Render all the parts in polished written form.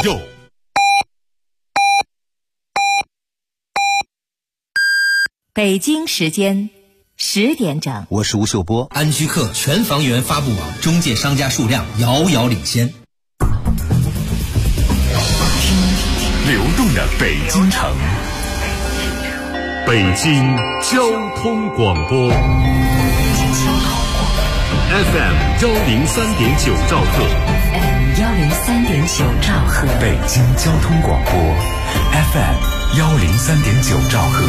右。 北京时间10点整， 我是吴秀波。 安居客全房源发布网中介商家数量遥遥领先。 流动的北京城，北京交通广播 FM 103.9兆赫 103.9兆赫， 北京交通广播 FM 103.9兆赫。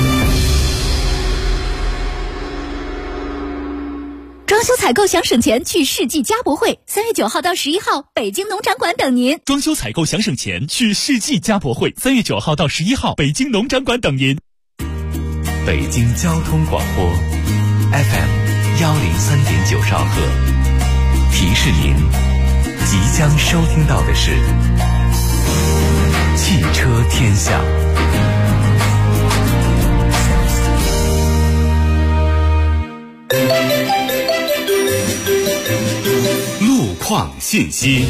装修采购想省钱，去世纪家博会，3月9号到11号，北京农展馆等您。 装修采购想省钱，去世纪家博会，3月9号到11号，北京农展馆等您。 北京交通广播 FM 103.9兆赫，提示您即将收听到的是汽车天下。路况信息。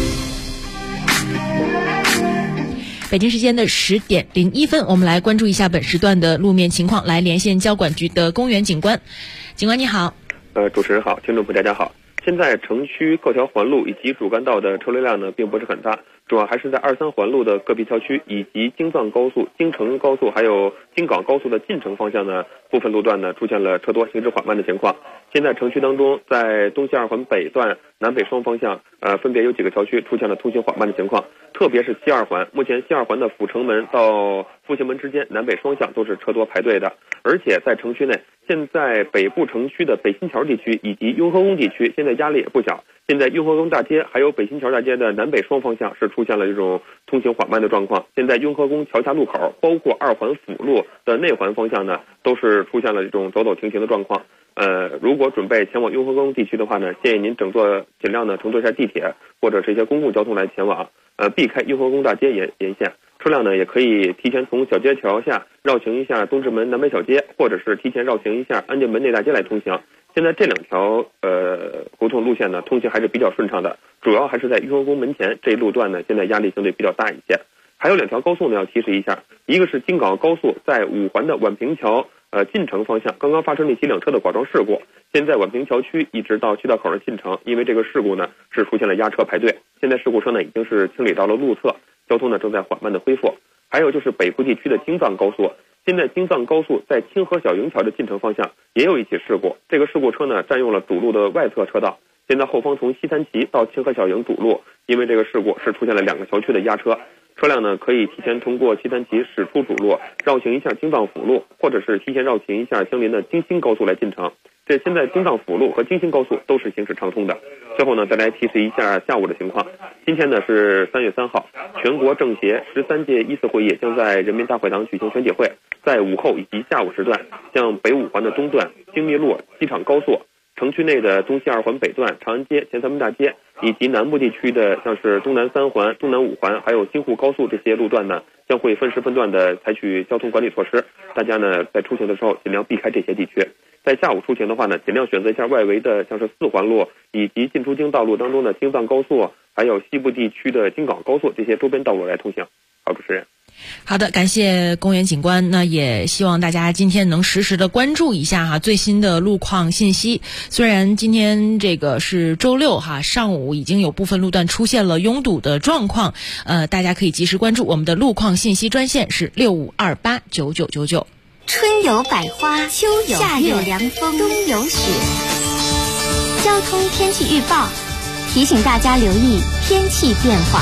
北京时间的10点01分，我们来关注一下本时段的路面情况，来连线交管局的公园警官。警官你好。 主持人好，听众朋友大家好。现在城区各条环路以及主干道的车流量呢并不是很大，主要还是在2、3环路的个别郊区以及京藏高速、京承高速还有京港高速的进城方向呢，部分路段呢出现了车多行驶缓慢的情况。现在城区当中，在东西2环北段南北双方向分别有几个桥区出现了通行缓慢的情况，特别是西2环，目前西2环的阜成门到复兴门之间南北双向都是车多排队的。而且在城区内，现在北部城区的北新桥地区以及雍和宫地区现在压力也不小，现在雍和宫大街还有北新桥大街的南北双方向是出现了这种通行缓慢的状况。现在雍和宫桥下路口包括2环辅路的内环方向呢都是出现了这种走走停停的状况。如果准备前往雍和宫地区的话呢，建议您尽量呢乘坐一下地铁或者这些公共交通来前往，避开雍和宫大街沿线。车辆呢也可以提前从小街桥下绕行一下东直门南北小街，或者是提前绕行一下安定门内大街来通行。现在这2条胡同路线呢通行还是比较顺畅的，主要还是在雍和宫门前这一路段呢现在压力相对比较大一些。还有2条高速呢要提示一下，一个是京港高速在5环的宛平桥进城方向刚刚发生了一起2车的剐撞事故，现在宛平桥区一直到渠道口的进城，因为这个事故呢是出现了压车排队，现在事故车呢已经是清理到了路侧，交通呢正在缓慢的恢复。还有就是北部地区的京藏高速，现在京藏高速在清河小营桥的进城方向也有一起事故，这个事故车呢占用了主路的外侧车道，现在后方从西三旗到清河小营主路，因为这个事故是出现了2个桥区的压车，车辆呢可以提前通过西三旗驶出主路，绕行一下京藏辅路，或者是提前绕行一下相邻的京新高速来进城。这现在京藏辅路和京新高速都是行驶畅通的。最后呢，再来提示一下下午的情况。今天呢是3月3号，全国政协13届1次会议将在人民大会堂举行全体会，在午后以及下午时段，向北5环的东段、京密路、机场高速、城区内的东西2环北段、长安街、前三门大街，以及南部地区的像是东南3环、东南5环，还有京沪高速这些路段呢，将会分时分段的采取交通管理措施。大家呢在出行的时候尽量避开这些地区。在下午出行的话呢，尽量选择一下外围的像是4环路以及进出京道路当中的京藏高速，还有西部地区的京港高速这些周边道路来通行。好，主持人。 好的，感谢公园警官。那也希望大家今天能实时的关注一下最新的路况信息。虽然今天这个是周六上午已经有部分路段出现了拥堵的状况，大家可以及时关注我们的路况信息专线是65289999。 春有百花，秋有夏有凉风，冬有雪。交通天气预报提醒大家留意天气变化。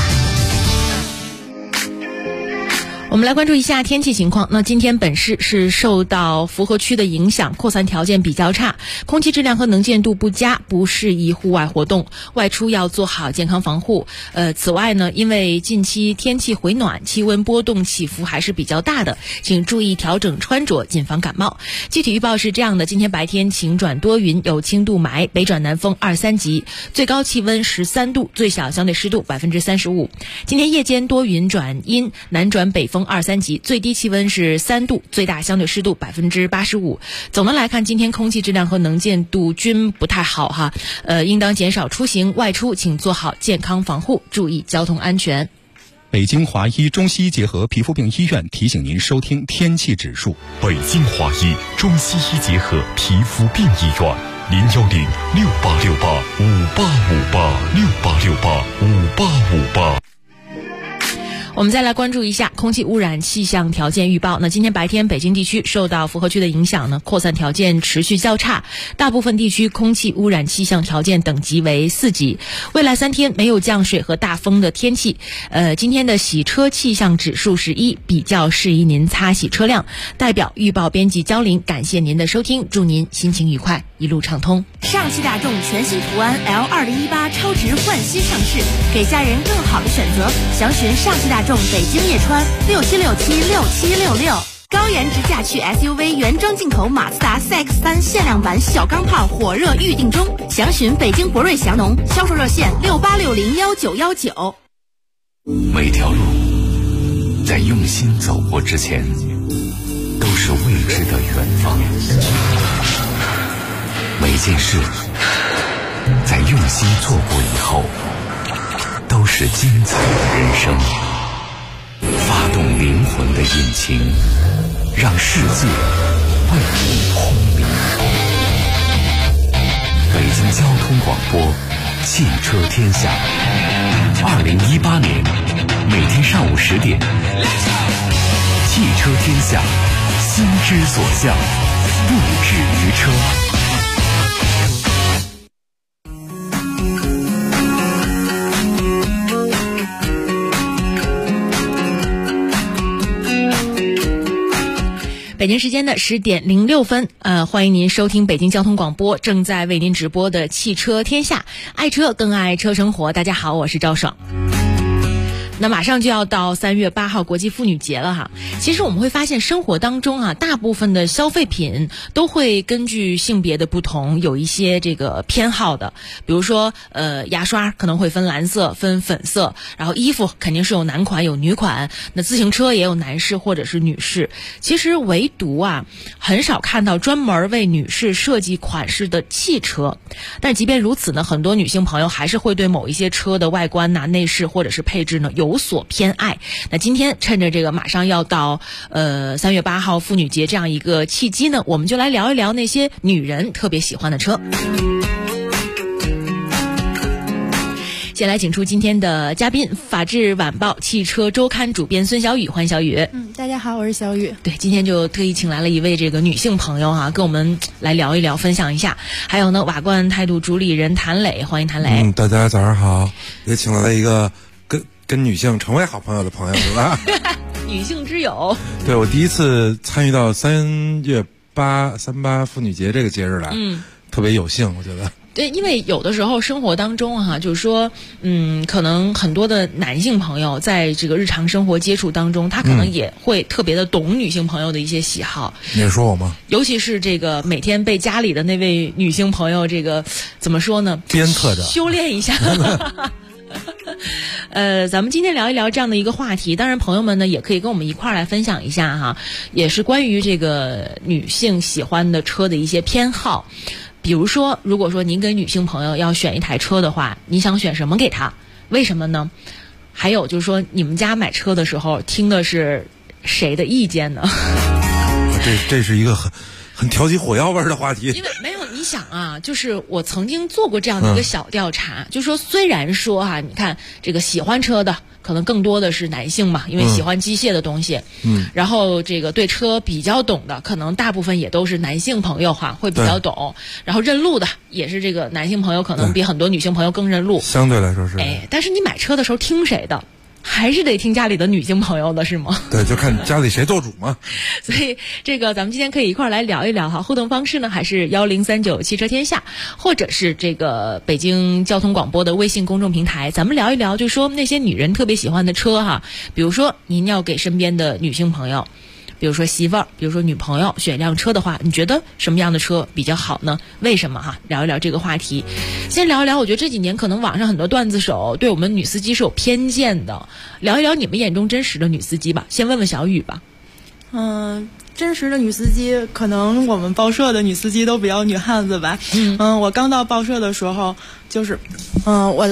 我们来关注一下天气情况。那今天本市是受到符合区的影响，扩散条件比较差，空气质量和能见度不佳，不适宜户外活动，外出要做好健康防护。此外呢，因为近期天气回暖，气温波动起伏还是比较大的，请注意调整穿着，谨防感冒。具体预报是这样的：今天白天晴转多云，有轻度霾，北转南风2、3级，最高气温13度，最小相对湿度35%。今天夜间多云转阴，南转北风2、3级，最低气温是3度，最大相对湿度85%。总的来看，今天空气质量和能见度均不太好应当减少出行外出，请做好健康防护，注意交通安全。 北京华医中西医结合皮肤病医院提醒您收听天气指数。 北京华医中西医结合皮肤病医院，0106868585868685858。 我们再来关注一下空气污染气象条件预报。那今天白天北京地区受到符合区的影响呢，扩散条件持续较差，大部分地区空气污染气象条件等级为4级。未来3天没有降水和大风的天气。今天的洗车气象指数是1，比较适宜您擦洗车辆。代表预报编辑焦林，感谢您的收听，祝您心情愉快，一路畅通。 上汽大众全新途安 L2018 超值焕新上市，给家人更好的选择。详询上汽大众北京叶川67676766。高颜值驾趣 SUV 原装进口马自达 CX-3 限量版小钢炮火热预定中，详询北京博瑞祥农，销售热线68601919。 每条路在用心走过之前，都是未知的远方。每件事在用心做过以后，都是精彩的人生。发动灵魂的引擎，让世界为你轰鸣。北京交通广播，汽车天下。2018年每天上午10点，汽车天下，心之所向，不止于车。 北京时间的10点06分，欢迎您收听北京交通广播正在为您直播的汽车天下，爱车更爱车生活。大家好，我是赵爽。那马上就要到3月8号国际妇女节了哈。其实我们会发现生活当中啊，大部分的消费品都会根据性别的不同有一些这个偏好的。比如说牙刷可能会分蓝色分粉色，然后衣服肯定是有男款有女款，那自行车也有男士或者是女士。其实唯独啊很少看到专门为女士设计款式的汽车。但即便如此呢，很多女性朋友还是会对某一些车的外观呐、内饰或者是配置呢有所偏爱。那今天趁着这个马上要到3月8号妇女节这样一个契机呢，我们就来聊一聊那些女人特别喜欢的车。先来请出今天的嘉宾，法制晚报汽车周刊主编孙小雨，欢迎小雨。 大家好，我是小雨。 对，今天就特意请来了一位这个女性朋友哈，跟我们来聊一聊，分享一下。还有呢，瓦罐态度主理人谭磊，欢迎谭磊。 大家早上好，也请来了一个跟女性成为好朋友的朋友，是吧？ 女性之友。 对，我第一次参与到3月8妇女节这个节日来，特别有幸，我觉得。 对，因为有的时候生活当中哈，就是说，可能很多的男性朋友在这个日常生活接触当中，他可能也会特别的懂女性朋友的一些喜好。 你也说我吗？ 尤其是这个每天被家里的那位女性朋友，这个怎么说呢？ 鞭策着， 修炼一下。咱们今天聊一聊这样的一个话题，当然朋友们呢也可以跟我们一块儿来分享一下哈，也是关于这个女性喜欢的车的一些偏好。比如说，如果说您跟女性朋友要选一台车的话，你想选什么给她？为什么呢？还有就是说，你们家买车的时候听的是谁的意见呢？ 这是一个很挑起火药味的话题。 因为没有，你想啊，就是我曾经做过这样的一个小调查，就是说虽然说哈，你看这个喜欢车的可能更多的是男性嘛，因为喜欢机械的东西，然后这个对车比较懂的，可能大部分也都是男性朋友哈，会比较懂。然后认路的也是这个男性朋友，可能比很多女性朋友更认路。 相对来说是。 但是你买车的时候听谁的？还是得听家里的女性朋友的是吗？ 对，就看家里谁做主嘛。 所以这个咱们今天可以一块儿来聊一聊哈，互动方式呢还是1039汽车天下，或者是这个北京交通广播的微信公众平台，咱们聊一聊，就说那些女人特别喜欢的车哈，比如说您要给身边的女性朋友，比如说媳妇儿，比如说女朋友选一辆车的话，你觉得什么样的车比较好呢？为什么哈？聊一聊这个话题。先聊一聊，我觉得这几年可能网上很多段子手对我们女司机是有偏见的，聊一聊你们眼中真实的女司机吧。先问问小雨吧。 真实的女司机，可能我们报社的女司机都比较女汉子吧。我刚到报社的时候，就是我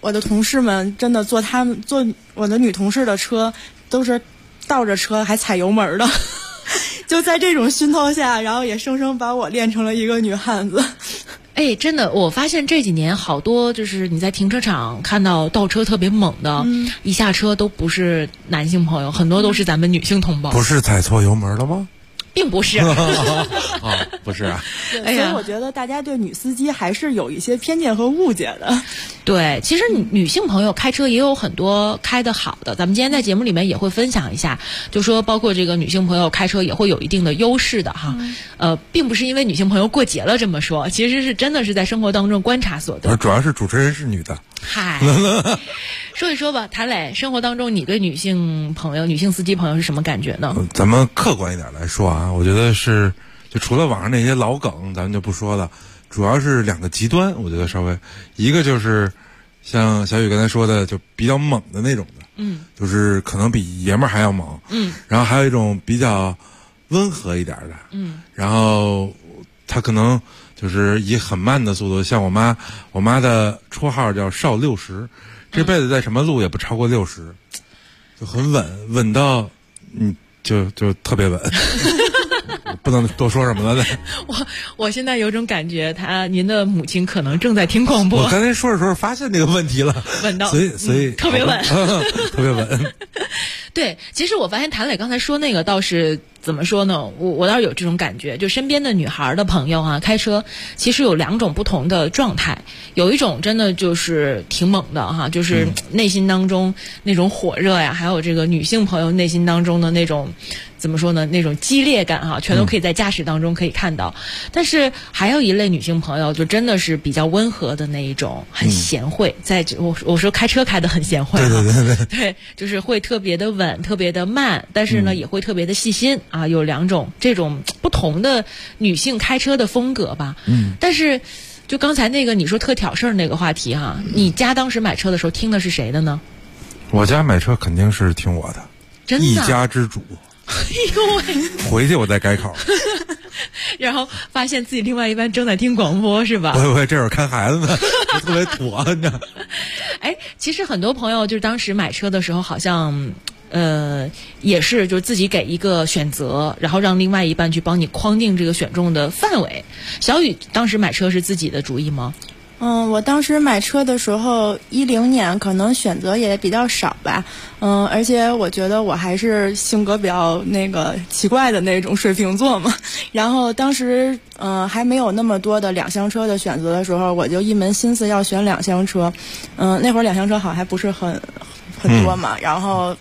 我的同事们真的坐我的女同事的车，都是倒着车还踩油门的。就在这种熏陶下，然后也生生把我练成了一个女汉子。 哎，真的，我发现这几年好多就是你在停车场看到倒车特别猛的，一下车都不是男性朋友，很多都是咱们女性同胞。 不是踩错油门了吗？ 并不是不是啊。 所以我觉得大家对女司机还是有一些偏见和误解的。 对，其实女性朋友开车也有很多开得好的，咱们今天在节目里面也会分享一下，就说包括这个女性朋友开车也会有一定的优势的哈。并不是因为女性朋友过节了这么说，其实是真的是在生活当中观察所得。 主要是主持人是女的。 嗨，说一说吧，谭磊，生活当中你对女性朋友、女性司机朋友是什么感觉呢？ 咱们客观一点来说啊，我觉得是，就除了网上那些老梗，咱们就不说了，主要是两个极端，我觉得稍微，一个就是像小雨刚才说的，就比较猛的那种的，就是可能比爷们儿还要猛，然后还有一种比较温和一点的，然后他可能就是以很慢的速度，像我妈的绰号叫少60，这辈子在什么路也不超过60，就很稳到就特别稳。不能多说什么了。 我现在有种感觉，您的母亲可能正在听广播。 我刚才说的时候发现这个问题了， 稳到， 所以特别稳， 特别稳。 对，其实我发现谭磊刚才说那个倒是怎么说呢？我倒是有这种感觉，就身边的女孩的朋友啊，开车其实有两种不同的状态，有一种真的就是挺猛的哈，就是内心当中那种火热呀，还有这个女性朋友内心当中的那种怎么说呢？那种激烈感哈，全都可以在驾驶当中可以看到。但是还有一类女性朋友，就真的是比较温和的那一种，很贤惠。我说开车开得很贤惠，对，就是会特别的稳，特别的慢，但是呢也会特别的细心啊。有两种这种不同的女性开车的风格吧。但是就刚才那个你说特挑事儿那个话题哈，你家当时买车的时候听的是谁的呢？ 我家买车肯定是听我的， 真的， 一家之主。 哎呦喂！ 回去我再改口。 然后发现自己另外一半正在听广播是吧？ 我这会儿看孩子呢，特别土，你知道。 哎，其实很多朋友就是当时买车的时候，好像也是就是自己给一个选择，然后让另外一半去帮你框定这个选中的范围。小雨当时买车是自己的主意吗？ 我当时买车的时候，10年可能选择也比较少吧，而且我觉得我还是性格比较那个奇怪的那种水瓶座嘛，然后当时还没有那么多的两厢车的选择的时候，我就一门心思要选两厢车，那会儿两厢车好还不是很多嘛，然后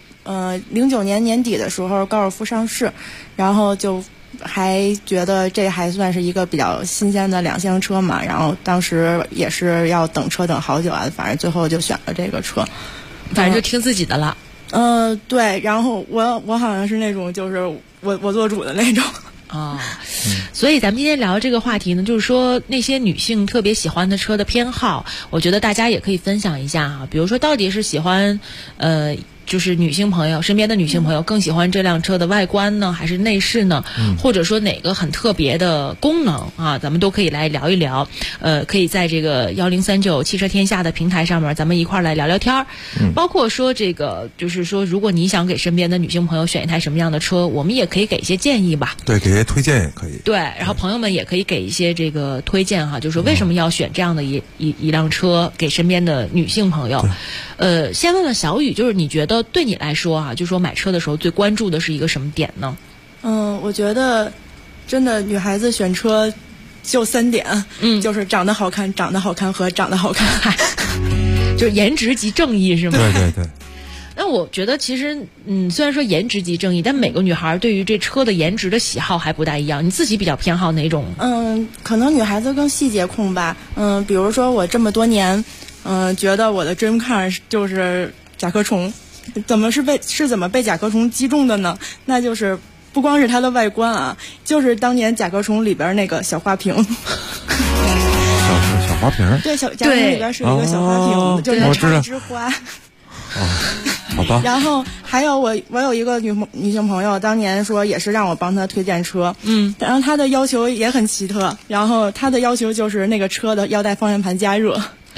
09年年底的时候高尔夫上市，然后就还觉得这还算是一个比较新鲜的两厢车嘛，然后当时也是要等车等好久啊，反正最后就选了这个车， 反正就听自己的了。 对，然后我好像是那种就是我做主的那种。 所以咱们今天聊这个话题呢，就是说那些女性特别喜欢的车的偏好，我觉得大家也可以分享一下哈。比如说到底是喜欢就是女性朋友身边的女性朋友更喜欢这辆车的外观呢，还是内饰呢？或者说哪个很特别的功能啊，咱们都可以来聊一聊。可以在这个1039汽车天下的平台上面，咱们一块儿来聊聊天儿。包括说这个，就是说，如果你想给身边的女性朋友选一台什么样的车，我们也可以给一些建议吧。 对，给些推荐也可以。 对，然后朋友们也可以给一些这个推荐哈，就是说为什么要选这样的一辆车给身边的女性朋友。先问问小雨，就是你觉得对你来说啊，就说买车的时候最关注的是一个什么点呢？ 我觉得真的女孩子选车就3点，就是长得好看、长得好看和长得好看， 就是颜值即正义是吗？ 对对对。 那我觉得其实，虽然说颜值即正义，但每个女孩对于这车的颜值的喜好还不大一样。你自己比较偏好哪种？ 可能女孩子更细节控吧。比如说我这么多年，觉得我的 dream car 就是甲壳虫，怎么被甲壳虫击中的呢？那就是不光是它的外观啊，就是当年甲壳虫里边那个小花瓶。 小花瓶？ 对，甲壳虫里边是一个小花瓶，就是插一枝花。 好吧。 然后还有我有一个女性朋友，当年说也是让我帮她推荐车，然后她的要求也很奇特，然后她的要求就是那个车的腰带方向盘加热。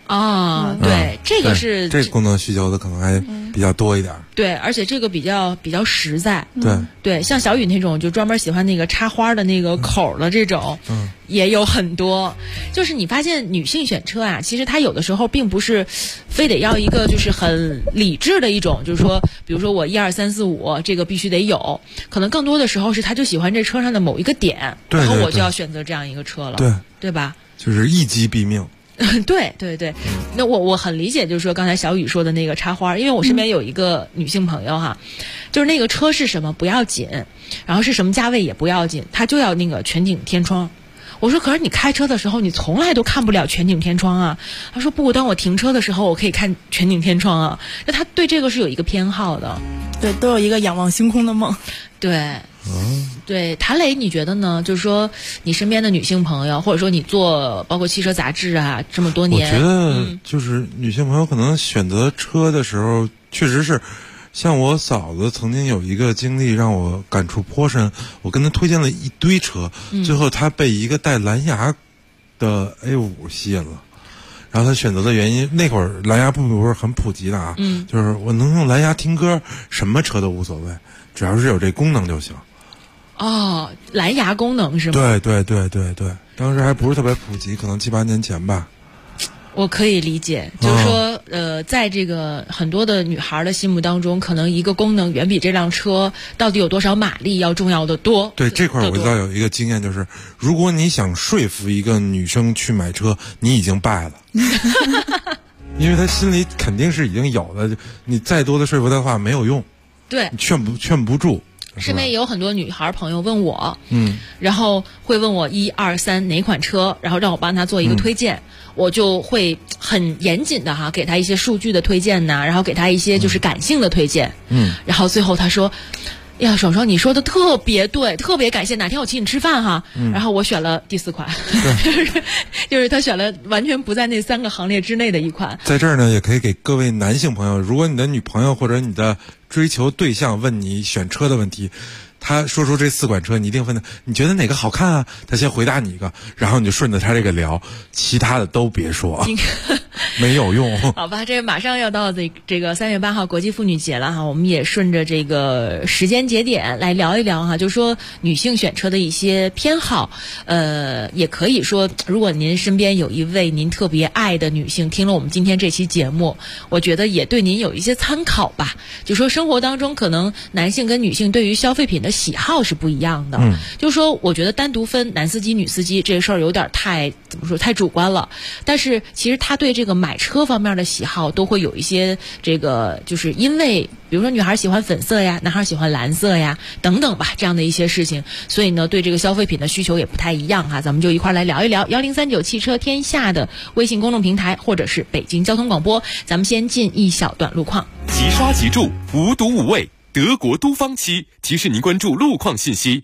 啊，对，这个是这功能需求的可能还比较多一点。 对，而且这个比较实在。 对， 像小雨那种就专门喜欢那个插花的那个口的这种，也有很多。就是你发现女性选车啊，其实她有的时候并不是非得要一个就是很理智的一种，就是说，比如说我1、2、3、4、5这个必须得有，可能更多的时候是她就喜欢这车上的某一个点，然后我就要选择这样一个车了，对吧？ 就是一击毙命。 对，那我很理解，就是说刚才小雨说的那个插花，因为我身边有一个女性朋友哈，就是那个车是什么不要紧，然后是什么价位也不要紧，她就要那个全景天窗。我说可是你开车的时候你从来都看不了全景天窗啊。她说不，当我停车的时候我可以看全景天窗啊。那她对这个是有一个偏好的， 对，都有一个仰望星空的梦。 对，谭磊，你觉得呢？就是说，你身边的女性朋友，或者说你做包括汽车杂志啊这么多年， 我觉得就是女性朋友可能选择车的时候，确实是，像我嫂子曾经有一个经历让我感触颇深。我跟她推荐了一堆车，最后她被一个带蓝牙的 A5 吸引了。然后她选择的原因，那会儿蓝牙不是很普及的啊，就是我能用蓝牙听歌，什么车都无所谓，只要是有这功能就行。 哦，蓝牙功能是吗？ 对，当时还不是特别普及，可能7、8年前吧。 我可以理解，就是说，在这个很多的女孩的心目当中，可能一个功能远比这辆车到底有多少马力要重要的多。 对，这块我知道有一个经验，就是如果你想说服一个女生去买车，你已经败了。因为她心里肯定是已经有的，你再多的说服她的话没有用。 对， 你劝不住。 身边也有很多女孩朋友问我，然后会问我1、2、3哪款车，然后让我帮她做一个推荐，我就会很严谨的给她一些数据的推荐呐，然后给她一些就是感性的推荐，然后最后她说，呀，爽爽你说的特别对，特别感谢，哪天我请你吃饭哈。然后我选了第4款，就是他选了完全不在那3个行列之内的一款。 在这儿呢，也可以给各位男性朋友，如果你的女朋友或者你的追求对象问你选车的问题，他说出这4款车，你一定问他你觉得哪个好看啊？他先回答你一个，然后你就顺着他这个聊，其他的都别说，没有用。 好吧，这马上要到这个3月8号国际妇女节了哈，我们也顺着这个时间节点来聊一聊哈，就是说女性选车的一些偏好，也可以说，如果您身边有一位您特别爱的女性，听了我们今天这期节目，我觉得也对您有一些参考吧。就说生活当中可能男性跟女性对于消费品的喜好是不一样的，就是说我觉得单独分男司机女司机这个事儿有点太主观了，但是其实他对这个买车方面的喜好都会有一些这个，就是因为比如说女孩喜欢粉色呀，男孩喜欢蓝色呀等等吧，这样的一些事情，所以呢对这个消费品的需求也不太一样哈，咱们就一块来聊一聊。1039汽车天下的微信公众平台或者是北京交通广播，咱们先进一小段路况。 即刷即住，无毒无味，德国都方漆提示您关注路况信息。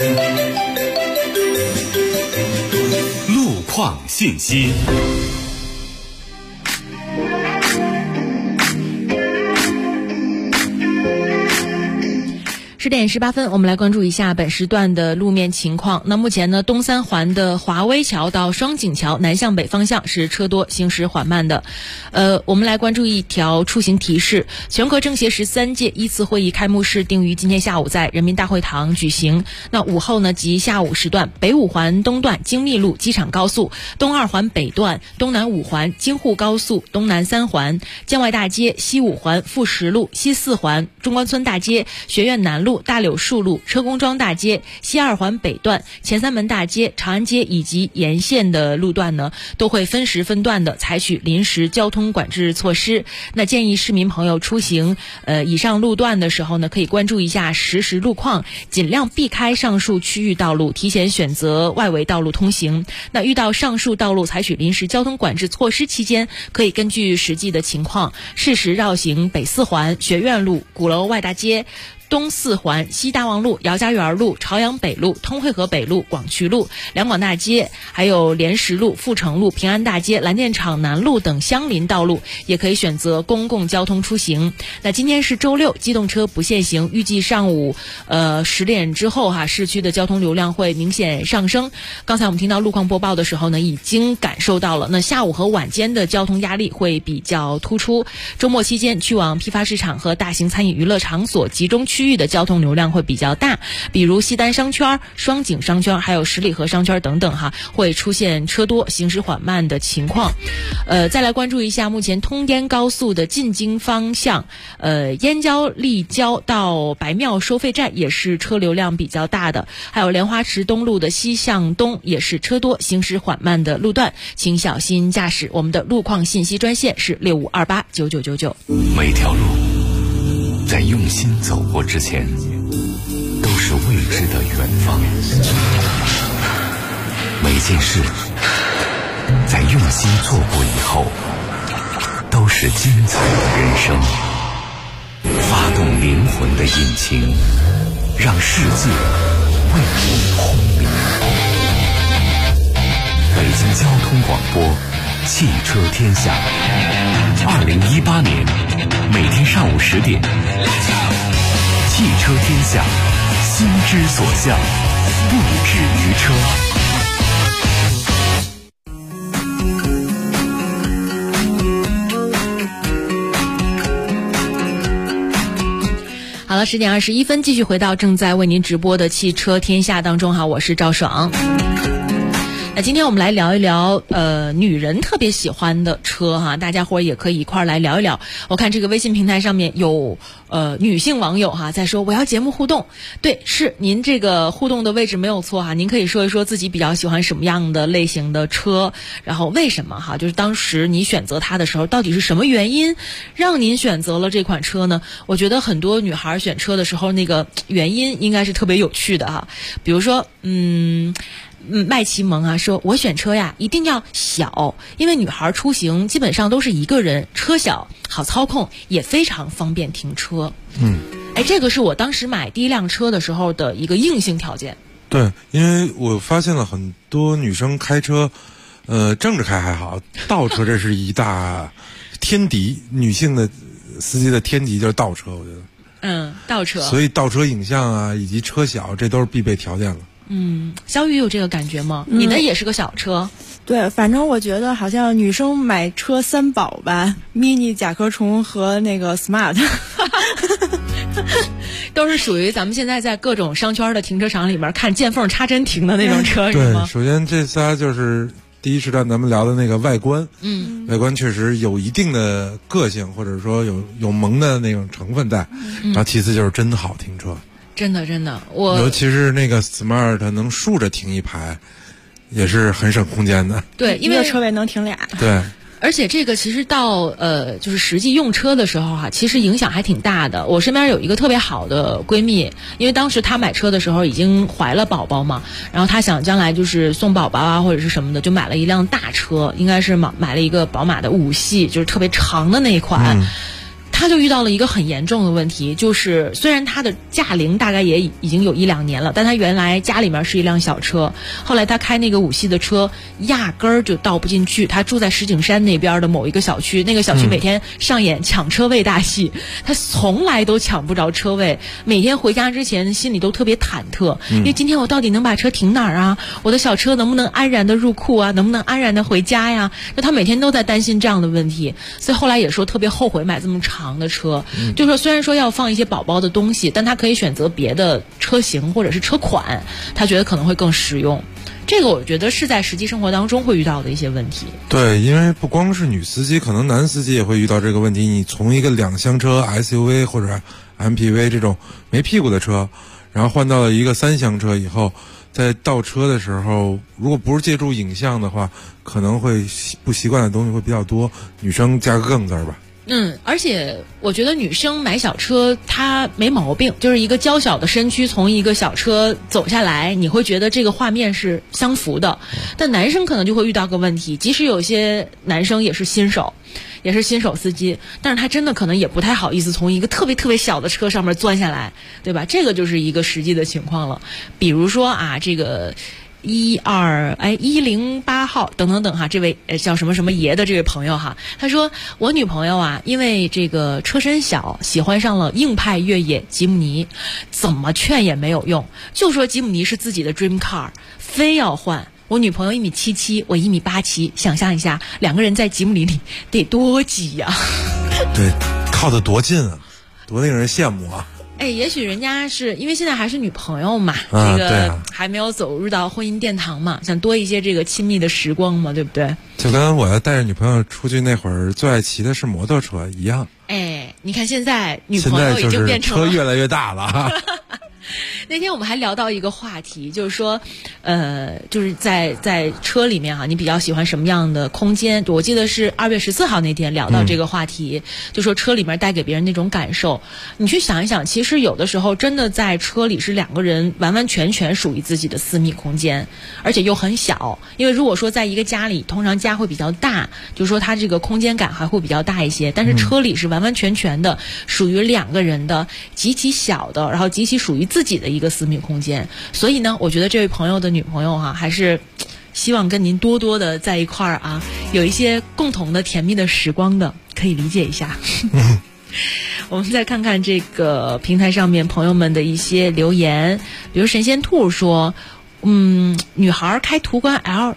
路况信息。 10点18分，我们来关注一下本时段的路面情况。那目前呢，东三环的华威桥到双井桥南向北方向是车多，行驶缓慢的。我们来关注一条出行提示：全国政协13届依次会议开幕式定于今天下午在人民大会堂举行。那午后呢及下午时段，北五环东段京密路机场高速、东二环北段、东南五环京沪高速、东南3环、建外大街、西五环富实路、西4环中关村大街、学院南路、大柳树路、车公庄大街、西2环北段、前三门大街、长安街以及沿线的路段呢，都会分时分段的采取临时交通管制措施。那建议市民朋友出行以上路段的时候呢，可以关注一下实时路况，尽量避开上述区域道路，提前选择外围道路通行。那遇到上述道路采取临时交通管制措施期间，可以根据实际的情况适时绕行北4环、学院路、鼓楼外大街、 东四环、西大望路、姚家园路、朝阳北路、通惠河北路、广渠路、两广大街，还有莲石路、富城路、平安大街、蓝电厂南路等相邻道路，也可以选择公共交通出行。那今天是周六，机动车不限行，预计上午10点之后市区的交通流量会明显上升。刚才我们听到路况播报的时候呢，已经感受到了，那下午和晚间的交通压力会比较突出。周末期间，去往批发市场和大型餐饮娱乐场所集中区域的交通流量会比较大，比如西单商圈、双井商圈还有十里河商圈等等会出现车多行驶缓慢的情况。再来关注一下目前通燕高速的进京方向，燕郊立交到白庙收费站也是车流量比较大的，还有莲花池东路的西向东也是车多行驶缓慢的路段，请小心驾驶。我们的路况信息专线是65289999。 每条路在用心走过之前，都是未知的远方。每件事在用心做过以后，都是精彩的人生。发动灵魂的引擎，让世界为你轰鸣。北京交通广播，汽车天下。2018年，每天上午10点，汽车天下，心之所向，不止于车。 好了，10点21分，继续回到正在为您直播的汽车天下当中我是赵爽。那今天我们来聊一聊女人特别喜欢的车大家伙也可以一块来聊一聊。我看这个微信平台上面有女性网友在说我要节目互动。对，是您这个互动的位置没有错您可以说一说自己比较喜欢什么样的类型的车，然后为什么就是当时你选择它的时候到底是什么原因让您选择了这款车呢？我觉得很多女孩选车的时候那个原因应该是特别有趣的比如说麦奇蒙说我选车一定要小，因为女孩出行基本上都是一个人，车小好操控，也非常方便停车。这个是我当时买第一辆车的时候的一个硬性条件。 对，因为我发现了很多女生开车正着开还好，倒车这是一大天敌，女性的司机的天敌就是倒车，我觉得倒车， 所以倒车影像以及车小，这都是必备条件了。 小雨有这个感觉吗？你的也是个小车。 对，反正我觉得好像女生买车三宝吧，mini、甲壳虫和那个 smart 都是属于咱们现在在各种商圈的停车场里面看见缝插针停的那种车，是吗？ 对，首先这仨就是第一时段咱们聊的那个外观，外观确实有一定的个性，或者说有萌的那种成分在，然后其次就是真好停车。真的，尤其是那个 smart 能竖着停一排，也是很省空间的。 对，因为一个车位能停俩。 对， 而且这个其实到就是实际用车的时候其实影响还挺大的。我身边有一个特别好的闺蜜，因为当时她买车的时候已经怀了宝宝嘛，然后她想将来就是送宝宝或者是什么的，就买了一辆大车，应该是买了一个宝马的5系，就是特别长的那一款。他就遇到了一个很严重的问题，就是虽然他的驾龄大概也已经有1-2年了，但他原来家里面是一辆小车，后来他开那个5系的车压根儿就倒不进去。他住在石景山那边的某一个小区，那个小区每天上演抢车位大戏，他从来都抢不着车位，每天回家之前心里都特别忐忑，因为今天我到底能把车停哪儿我的小车能不能安然的入库能不能安然的回家呀？就他每天都在担心这样的问题，所以后来也说特别后悔买这么长的车，就说虽然说要放一些宝宝的东西，但他可以选择别的车型或者是车款，他觉得可能会更实用。这个我觉得是在实际生活当中会遇到的一些问题。对， 因为不光是女司机，可能男司机也会遇到这个问题。你从一个2厢车 SUV 或者 MPV 这种没屁股的车，然后换到了一个3厢车以后，在倒车的时候，如果不是借助影像的话，可能会不习惯的东西会比较多。女生加个更字吧。 而且我觉得女生买小车她没毛病，就是一个娇小的身躯从一个小车走下来，你会觉得这个画面是相符的。但男生可能就会遇到个问题，即使有些男生也是新手司机，但是他真的可能也不太好意思从一个特别特别小的车上面钻下来，对吧？这个就是一个实际的情况了。比如说啊，这个108号等等等哈，这位叫什么什么爷的这位朋友哈，他说我女朋友啊，因为这个车身小，喜欢上了硬派越野吉姆尼，怎么劝也没有用，就说吉姆尼是自己的 dream car， 非要换。我女朋友1.77米，我1.87米，想象一下，两个人在吉姆尼里得多挤呀！ 对，靠得多近啊，多令人羡慕啊！ 也许人家是因为现在还是女朋友嘛， 这个还没有走入到婚姻殿堂嘛，想多一些这个亲密的时光嘛，对不对？ 就跟我要带着女朋友出去那会儿最爱骑的是摩托车一样。 你看现在女朋友已经变成车越来越大了。 那天我们还聊到一个话题，就是说，就是在车里面你比较喜欢什么样的空间？我记得是2月14号那天聊到这个话题，就说车里面带给别人那种感受。你去想一想，其实有的时候真的在车里是两个人完完全全属于自己的私密空间，而且又很小。因为如果说在一个家里，通常家会比较大，就是说它这个空间感还会比较大一些。但是车里是完完全全的属于两个人的极其小的，然后极其属于自己的一个私密空间。所以呢，我觉得这位朋友的女朋友还是希望跟您多多的在一块儿有一些共同的甜蜜的时光的，可以理解一下。我们再看看这个平台上面朋友们的一些留言，比如神仙兔说，女孩开途观 L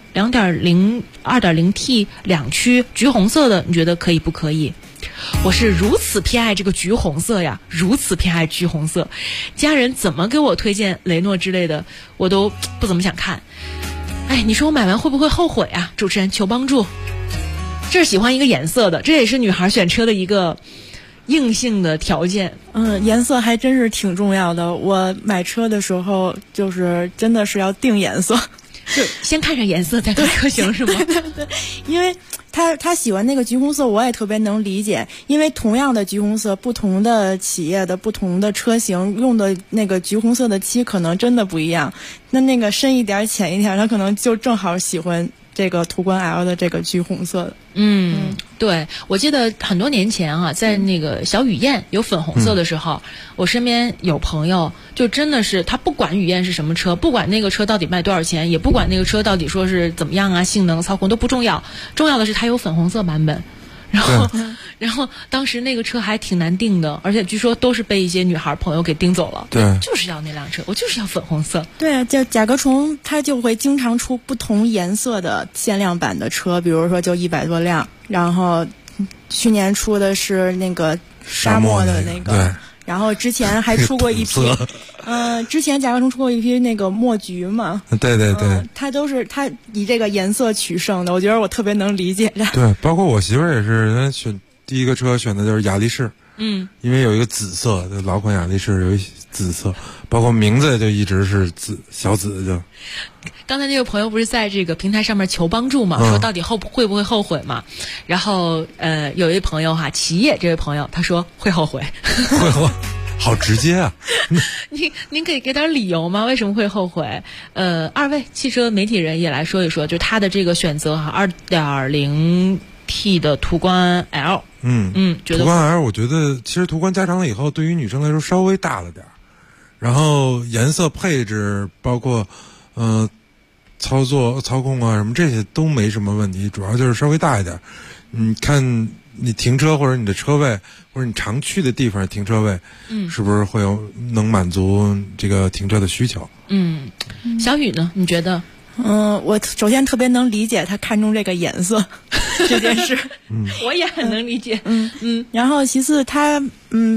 2.0T 两驱橘红色的，你觉得可以不可以？我是如此偏爱这个橘红色呀，如此偏爱橘红色，家人怎么给我推荐雷诺之类的，我都不怎么想看。你说我买完会不会后悔啊？主持人求帮助。这是喜欢一个颜色的，这也是女孩选车的一个硬性的条件。 颜色还真是挺重要的。我买车的时候就是真的是要定颜色， 就先看上颜色再看车型是吗？ 对，因为他喜欢那个橘红色，我也特别能理解。因为同样的橘红色，不同的企业的不同的车型用的那个橘红色的漆可能真的不一样。那个深一点浅一点，他可能就正好喜欢这个途观 L 的这个橘红色的。 对，我记得很多年前在那个小雨燕有粉红色的时候，我身边有朋友就真的是他不管雨燕是什么车，不管那个车到底卖多少钱，也不管那个车到底说是怎么样性能操控都不重要，重要的是它有粉红色版本。然后当时那个车还挺难订的，而且据说都是被一些女孩朋友给订走了。 对， 就是要那辆车，我就是要粉红色。 对啊，甲壳虫它就会经常出不同颜色的限量版的车，比如说就100多辆，然后去年出的是那个沙漠的那个， 对， 然后之前还出过一批之前甲壳虫出过一批那个墨橘嘛。 对对对， 它都是它以这个颜色取胜的，我觉得我特别能理解的。 对，包括我媳妇儿也是，她选第一个车选的就是雅力士，因为有一个紫色的老款雅力士有一紫色，包括名字就一直是小紫就。 刚才那个朋友不是在这个平台上面求帮助嘛，说到底会不会后悔嘛？然后有一位朋友齐业这位朋友他说会后悔。 会后悔。好直接啊！ 您可以给点理由吗？为什么会后悔？二位汽车媒体人也来说一说，就他的这个选择2.0T 的途观 L。觉得途观 L， 我觉得其实途观加长了以后，对于女生来说稍微大了点，然后颜色配置包括操控啊什么这些都没什么问题，主要就是稍微大一点。看你停车或者你的车位或者你常去的地方停车位，是不是会能满足这个停车的需求？ 小雨呢？你觉得？ 我首先特别能理解他看中这个颜色这件事， 我也很能理解。 然后其次他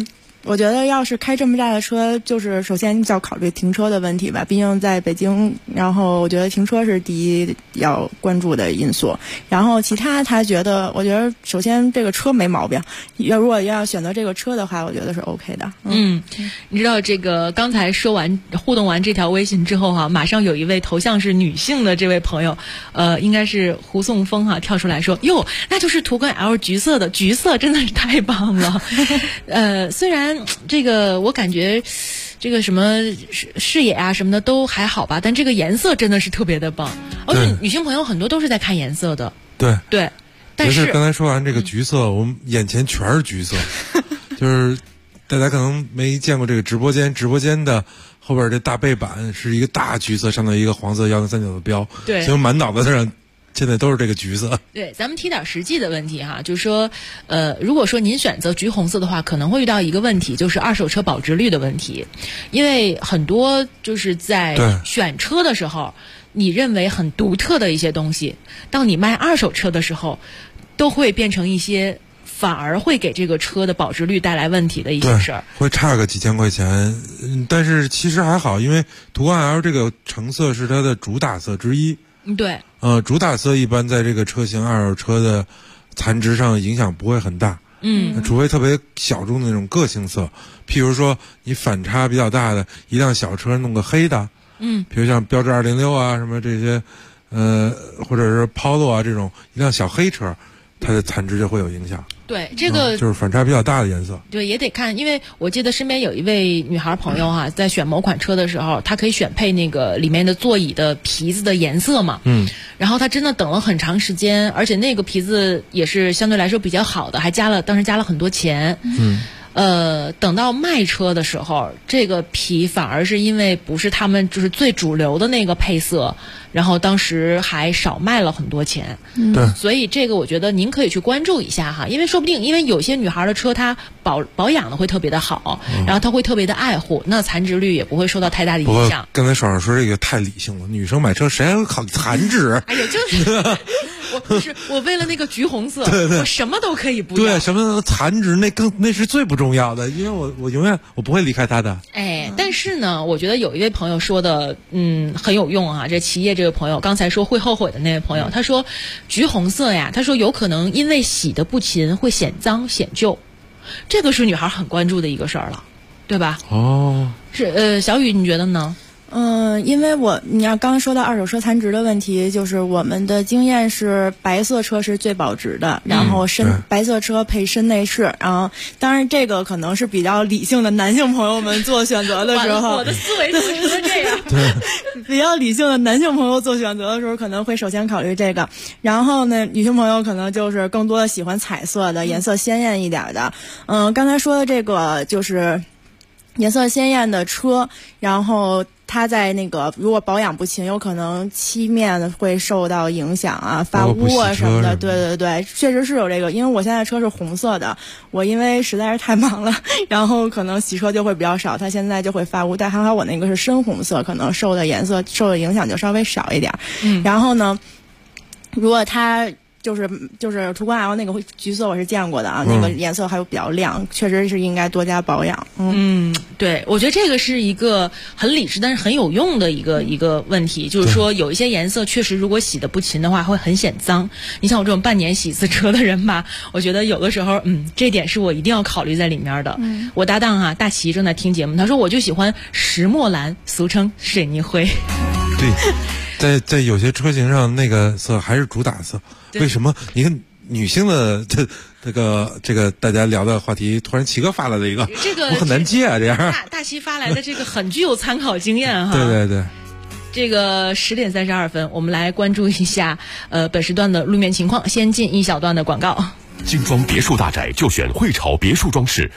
我觉得要是开这么大的车，就是首先要考虑停车的问题吧，毕竟在北京，然后我觉得停车是第一要关注的因素。然后其他他觉得，我觉得首先这个车没毛病，如果要选择这个车的话，我觉得是 OK 的。 你知道这个刚才互动完这条微信之后哈，马上有一位头像是女性的这位朋友，应该是胡颂峰哈，跳出来说哟，那就是途观 L 橘色的，橘色真的是太棒了。虽然这个我感觉这个什么视野啊什么的都还好吧，但这个颜色真的是特别的棒。而且女性朋友很多都是在看颜色的。对，但是刚才说完这个橘色，我们眼前全是橘色，就是大家可能没见过这个直播间的后边这大背板是一个大橘色，上头一个黄色103.9的标， 对， 所以满脑子上现在都是这个橘色。 对，咱们提点实际的问题哈，就是说，如果说您选择橘红色的话，可能会遇到一个问题，就是二手车保值率的问题，因为很多就是在选车的时候，你认为很独特的一些东西，当你卖二手车的时候，都会变成一些反而会给这个车的保值率带来问题的一些事儿， 会差个几千块钱。但是其实还好，因为途观 L 这个成色是它的主打色之一。 对， 主打色一般在这个车型二手车的残值上影响不会很大，除非特别小众的那种个性色，譬如说你反差比较大的一辆小车弄个黑的，比如像标致206啊什么这些，或者是 Polo 啊这种一辆小黑车，它的残值就会有影响。 对，这个就是反差比较大的颜色。 对，也得看，因为我记得身边有一位女孩朋友哈，在选某款车的时候，她可以选配那个里面的座椅的皮子的颜色嘛。然后她真的等了很长时间，而且那个皮子也是相对来说比较好的，还当时加了很多钱。等到卖车的时候，这个皮反而是因为不是他们就是最主流的那个配色，然后当时还少卖了很多钱。 对， 所以这个我觉得您可以去关注一下哈，因为说不定因为有些女孩的车她保养的会特别的好，然后她会特别的爱护，那残值率也不会受到太大的影响。 刚才爽爽说这个太理性了，女生买车谁还会考残值？ 哎呀，就是我为了那个橘红色，对，我什么都可以不要。 对，什么残值那是最不重要的，因为我永远不会离开它的。 但是呢，我觉得有一位朋友说的很有用啊，这齐业这位朋友刚才说会后悔的那位朋友，他说橘红色呀，他说有可能因为洗的不勤会显脏显旧，这个是女孩很关注的一个事儿了，对吧？是小雨你觉得呢？ 因为你要刚刚说到二手车残值的问题，就是我们的经验是白色车是最保值的，然后白色车配深内饰，然后当然这个可能是比较理性的男性朋友们做选择的时候， 我的思维就是这样， 比较理性的男性朋友做选择的时候可能会首先考虑这个，然后呢，女性朋友可能就是更多的喜欢彩色的，颜色鲜艳一点的。刚才说的这个就是颜色鲜艳的车，然后它在那个如果保养不勤，有可能漆面会受到影响啊，发污啊什么的。对，确实是有这个。因为我现在车是红色的，我因为实在是太忙了，然后可能洗车就会比较少，它现在就会发污。但还好我那个是深红色，可能受的影响就稍微少一点。然后呢，如果它就是途观 L 那个橘色我是见过的啊，那个颜色还有比较亮，确实是应该多加保养。 对，我觉得这个是一个很理智但是很有用的一个问题，就是说有一些颜色确实如果洗的不勤的话会很显脏。你像我这种半年洗一次车的人吧，我觉得有的时候这点是我一定要考虑在里面的。我搭档大齐正在听节目，他说我就喜欢石墨蓝，俗称水泥灰。 对，在有些车型上那个色还是主打色。为什么？你看女性的这个大家聊的话题，突然齐哥发来的一个，我很难接啊，这样。 大齐发来的这个很具有参考经验哈。 对。 这个10:32，我们来关注一下本时段的路面情况。先进一小段的广告。 精装别墅大宅就选汇潮别墅装饰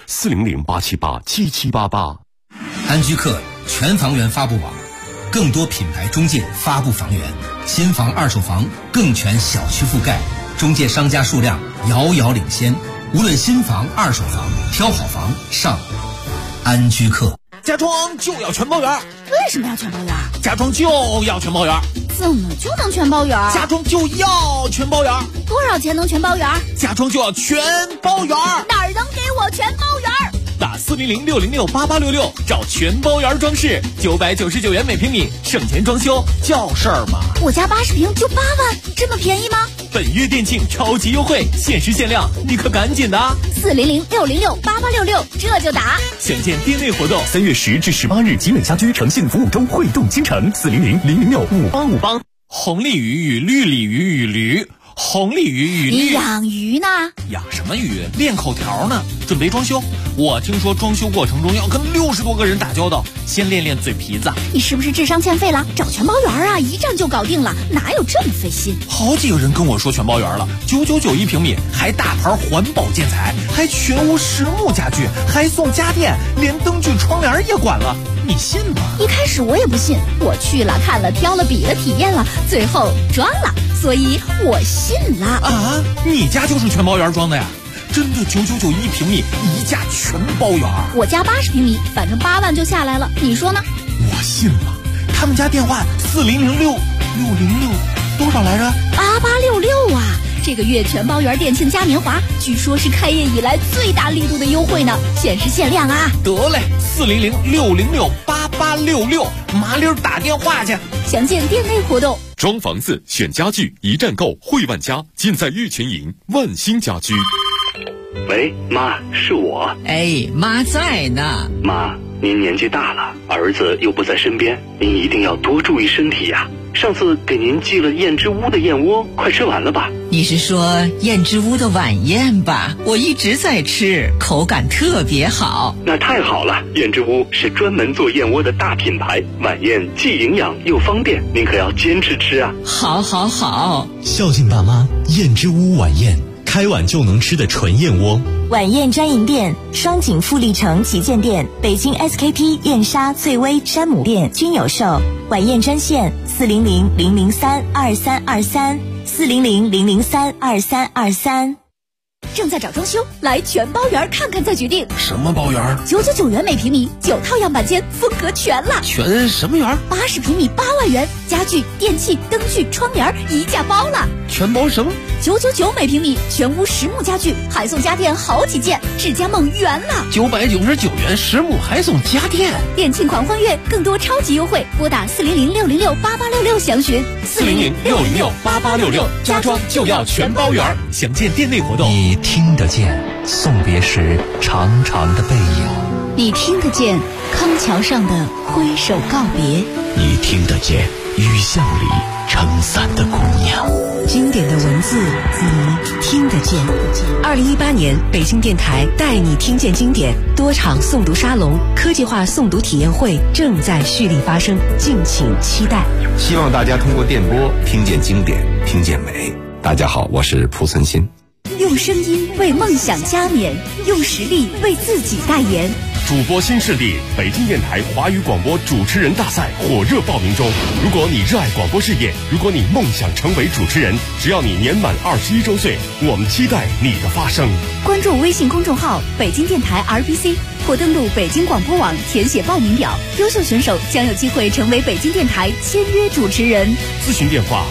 ，400-878-7788。 安居客全房源发布网，更多品牌中介发布房源，新房二手房更全小区覆盖，中介商家数量遥遥领先。无论新房二手房，挑好房上安居客。 家装就要全包圆。 为什么要全包圆？ 家装就要全包圆。 怎么就能全包圆？ 家装就要全包圆。 多少钱能全包圆？ 家装就要全包圆。 哪儿能给我全包圆？ 打 400-606-8866，找全包园装饰，999元每平米，省钱装修叫事儿嘛。 我家80平就8万，这么便宜吗？ 本月店庆超级优惠，限时限量，你可赶紧的 ！400-606-8866，这就打。 详见店内活动，3月10至18日，集美家居诚信服务中，汇动京城，400-006-5858。红鲤鱼与绿鲤鱼与驴。红鲤鱼与你养鱼呢？ 养什么鱼？练口条呢，准备装修。我听说装修过程中要跟60多个人打交道，先练练嘴皮子。 你是不是智商欠费了？找全包园啊，一站就搞定了，哪有这么费心？ 好几个人跟我说全包园了，999一平米，还大牌环保建材，还全屋实木家具，还送家电，连灯具窗帘也管了，你信吗？ 一开始我也不信，我去了看了挑了比了体验了，最后装了，所以我信了。 啊，你家就是全包园装的呀？真的999一平米，一价全包园。 我家80平米，反正8万就下来了，你说呢？ 我信了。他们家电话400-606多少来着 ？8866啊！这个月全包园店庆嘉年华，据说是开业以来最大力度的优惠呢，限时限量啊！ 得嘞，400-606-8866，麻溜打电话去。 详见店内活动。 装房子选家具，一站购汇万家，尽在玉泉营万兴家居。 喂，妈，是我。 哎，妈在呢。 妈，您年纪大了，儿子又不在身边，您一定要多注意身体呀。上次给您寄了燕之屋的燕窝，快吃完了吧？ 你是说燕之屋的晚宴吧？我一直在吃，口感特别好。 那太好了，燕之屋是专门做燕窝的大品牌，晚宴既营养又方便，您可要坚持吃啊。 好好好， 孝敬爸妈，燕之屋晚宴，开碗就能吃的纯燕窝。 晚宴专营店：双井富力城旗舰店、北京 SKP 燕莎、翠微、山姆店均有售。晚宴专线400-003-2323，400-003-2323。 正在找装修，来全包园看看再决定。 什么包园 ？999元每平米，9套样板间，风格全了。 全什么园 ？80平米8万元，家具、电器、灯具、窗帘一价包了。 全包什么 ？999每平米，全屋实木家具，还送家电好几件，智家梦圆了。 999元实木还送家电， 店庆狂欢月，更多超级优惠，拨打400-606-8866详询。 400-606-8866，家装就要全包园，详见店内活动。 你听得见送别时长长的背影， 你听得见康桥上的挥手告别， 你听得见雨巷里撑伞的姑娘。 经典的文字，你听得见。2018年，北京电台带你听见经典多场诵读沙龙、科技化诵读体验会正在蓄力发生，敬请期待。 希望大家通过电波听见经典，听见美。大家好，我是蒲存昕。 用声音为梦想加冕，用实力为自己代言。 主播新势力，北京电台华语广播主持人大赛火热报名中。如果你热爱广播事业，如果你梦想成为主持人，只要你年满21周岁，我们期待你的发声。 关注微信公众号北京电台 RBC， 或登录北京广播网填写报名表。优秀选手将有机会成为北京电台签约主持人。 咨询电话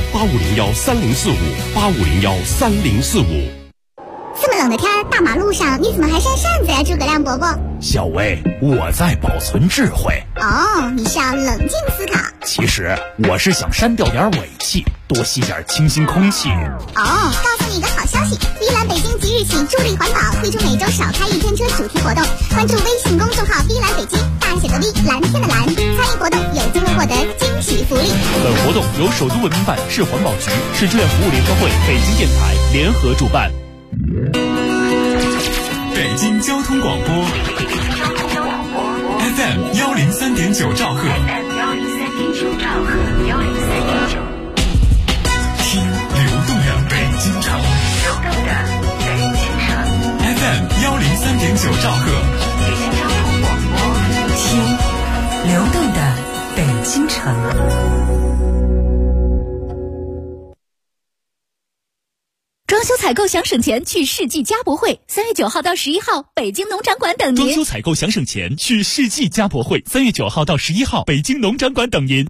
85013045，85013045。 这么冷的天，大马路上你怎么还扇扇子呀，诸葛亮伯伯？ 小薇，我在保存智慧。 哦，你是要冷静思考。 其实我是想删掉点尾气，多吸点清新空气。 哦，告诉你一个好消息，碧蓝北京即日起助力环保，推出每周少开一天车主题活动。关注微信公众号碧蓝北京，大写的 V， 蓝天的蓝，参与活动有机会获得惊喜福利。 本活动由首都文明办、市环保局、市志愿服务联合会、北京电台联合主办。 北京交通广播 FM 103.9兆赫，听流动的北京城，FM 103.9兆赫， 听流动的北京城。 装修采购想省钱，去世纪家博会，3月9号到11号，北京农展馆等您。 装修采购想省钱，去世纪家博会，3月9号到11号，北京农展馆等您。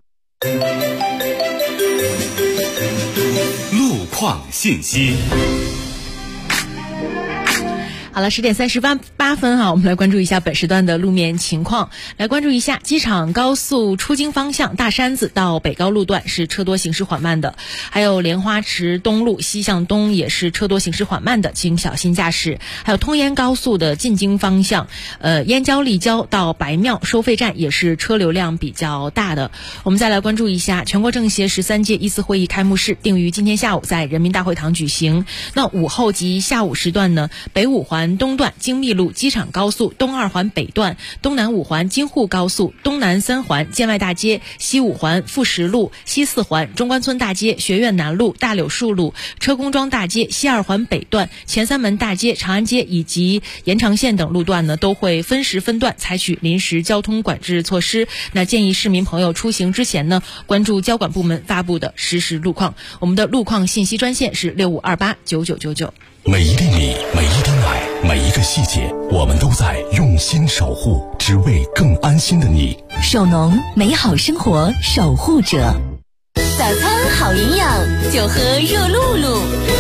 路况信息。 好了，10:38分哈，我们来关注一下本时段的路面情况。来关注一下机场高速出京方向大山子到北高路段是车多行驶缓慢的，还有莲花池东路西向东也是车多行驶缓慢的，请小心驾驶。还有通燕高速的进京方向，燕郊立交到白庙收费站也是车流量比较大的。我们再来关注一下全国政协13届一次会议开幕式定于今天下午在人民大会堂举行。那午后及下午时段呢，北五环东段京密路机场高速东二环北段、东南五环京沪高速、东南三环建外大街、西五环富实路、西四环中关村大街、学院南路、大柳树路、车公庄大街、西二环北段、前三门大街、长安街以及延长线等路段呢，都会分时分段采取临时交通管制措施。那建议市民朋友出行之前呢，关注交管部门发布的实时路况。我们的路况信息专线是65289999。 每一粒米，每一滴奶，每一个细节，我们都在用心守护，只为更安心的你。 首农，美好生活守护者。 早餐好营养，就喝热露露。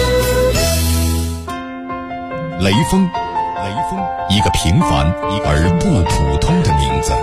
雷锋，一个平凡而不普通的名字。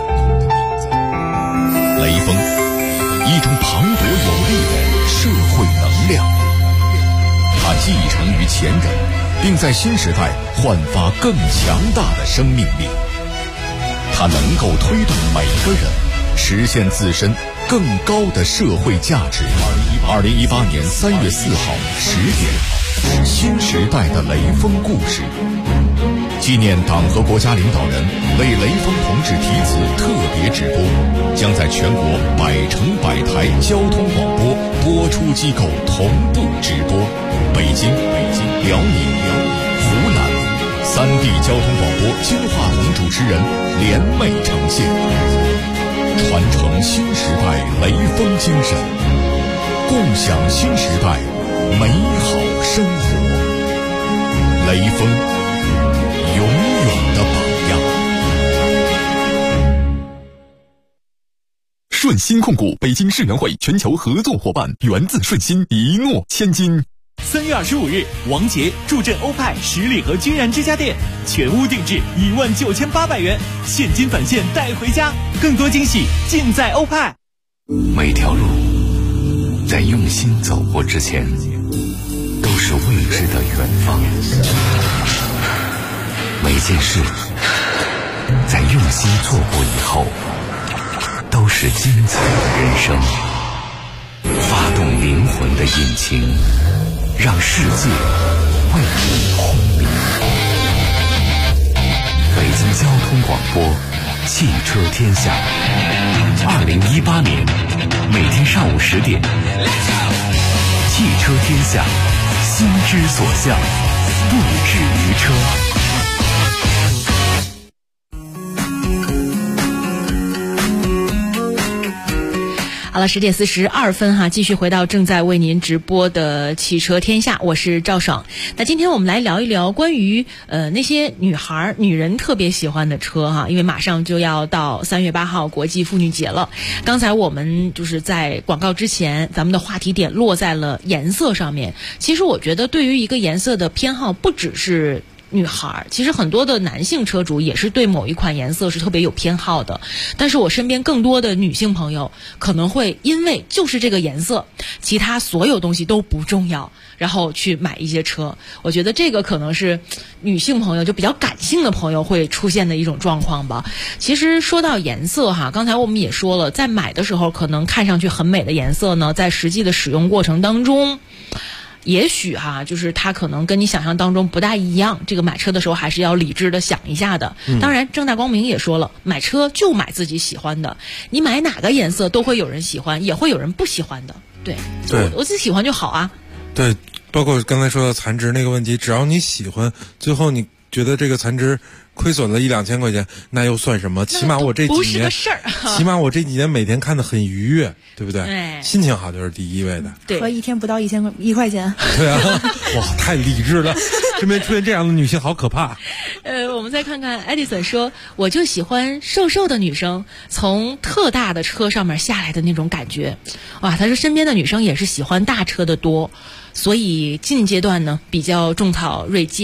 雷锋，一种磅礴有力的社会能量。它继承于前人，并在新时代焕发更强大的生命力。它能够推动每个人实现自身更高的社会价值。2018年3月4号10点，新时代的雷锋故事，纪念党和国家领导人为雷锋同志题词特别直播，将在全国100城100台交通广播播出机构同步直播。北京、辽宁、湖南3地交通广播金话筒主持人联袂呈现，传承新时代雷锋精神，共享新时代美好生活。雷锋，永远的榜样。 顺鑫控股北京世园会全球合作伙伴，源自顺鑫，一诺千金。 3月25日，王杰助阵欧派十里河君然之家店，全屋定制19800元，现金返现带回家，更多惊喜尽在欧派。 每条路在用心走过之前，都是未知的远方。每件事在用心做过以后，都是精彩的人生。发动灵魂的引擎，让世界为你轰鸣。北京交通广播，汽车天下。2018年每天上午10点，汽车天下，心之所向，不止于车。 好了，10:42分哈，继续回到正在为您直播的汽车天下，我是赵爽。那今天我们来聊一聊关于那些女人特别喜欢的车哈，因为马上就要到3月8号国际妇女节了。刚才我们就是在广告之前，咱们的话题点落在了颜色上面。其实我觉得对于一个颜色的偏好，不只是女孩，其实很多的男性车主也是对某一款颜色是特别有偏好的，但是我身边更多的女性朋友可能会因为就是这个颜色，其他所有东西都不重要，然后去买一些车。我觉得这个可能是女性朋友就比较感性的朋友会出现的一种状况吧。其实说到颜色哈，刚才我们也说了，在买的时候可能看上去很美的颜色呢，在实际的使用过程当中，也许就是它可能跟你想象当中不大一样，这个买车的时候还是要理智的想一下的。当然正大光明也说了，买车就买自己喜欢的，你买哪个颜色都会有人喜欢，也会有人不喜欢的。对，我自己喜欢就好啊。 对，包括刚才说的残值那个问题，只要你喜欢，最后你觉得这个残值亏损了1-2千块钱，那又算什么？起码我这几年， 不是个事儿。 起码我这几年每天看得很愉悦，对不对？ 对， 心情好就是第一位的。 对， 和一天不到1块钱。 对啊，哇，太理智了！身边出现这样的女性好可怕。 我们再看看艾迪森说，我就喜欢瘦瘦的女生从特大的车上面下来的那种感觉。哇，他说身边的女生也是喜欢大车的多，所以近阶段呢比较种草锐界。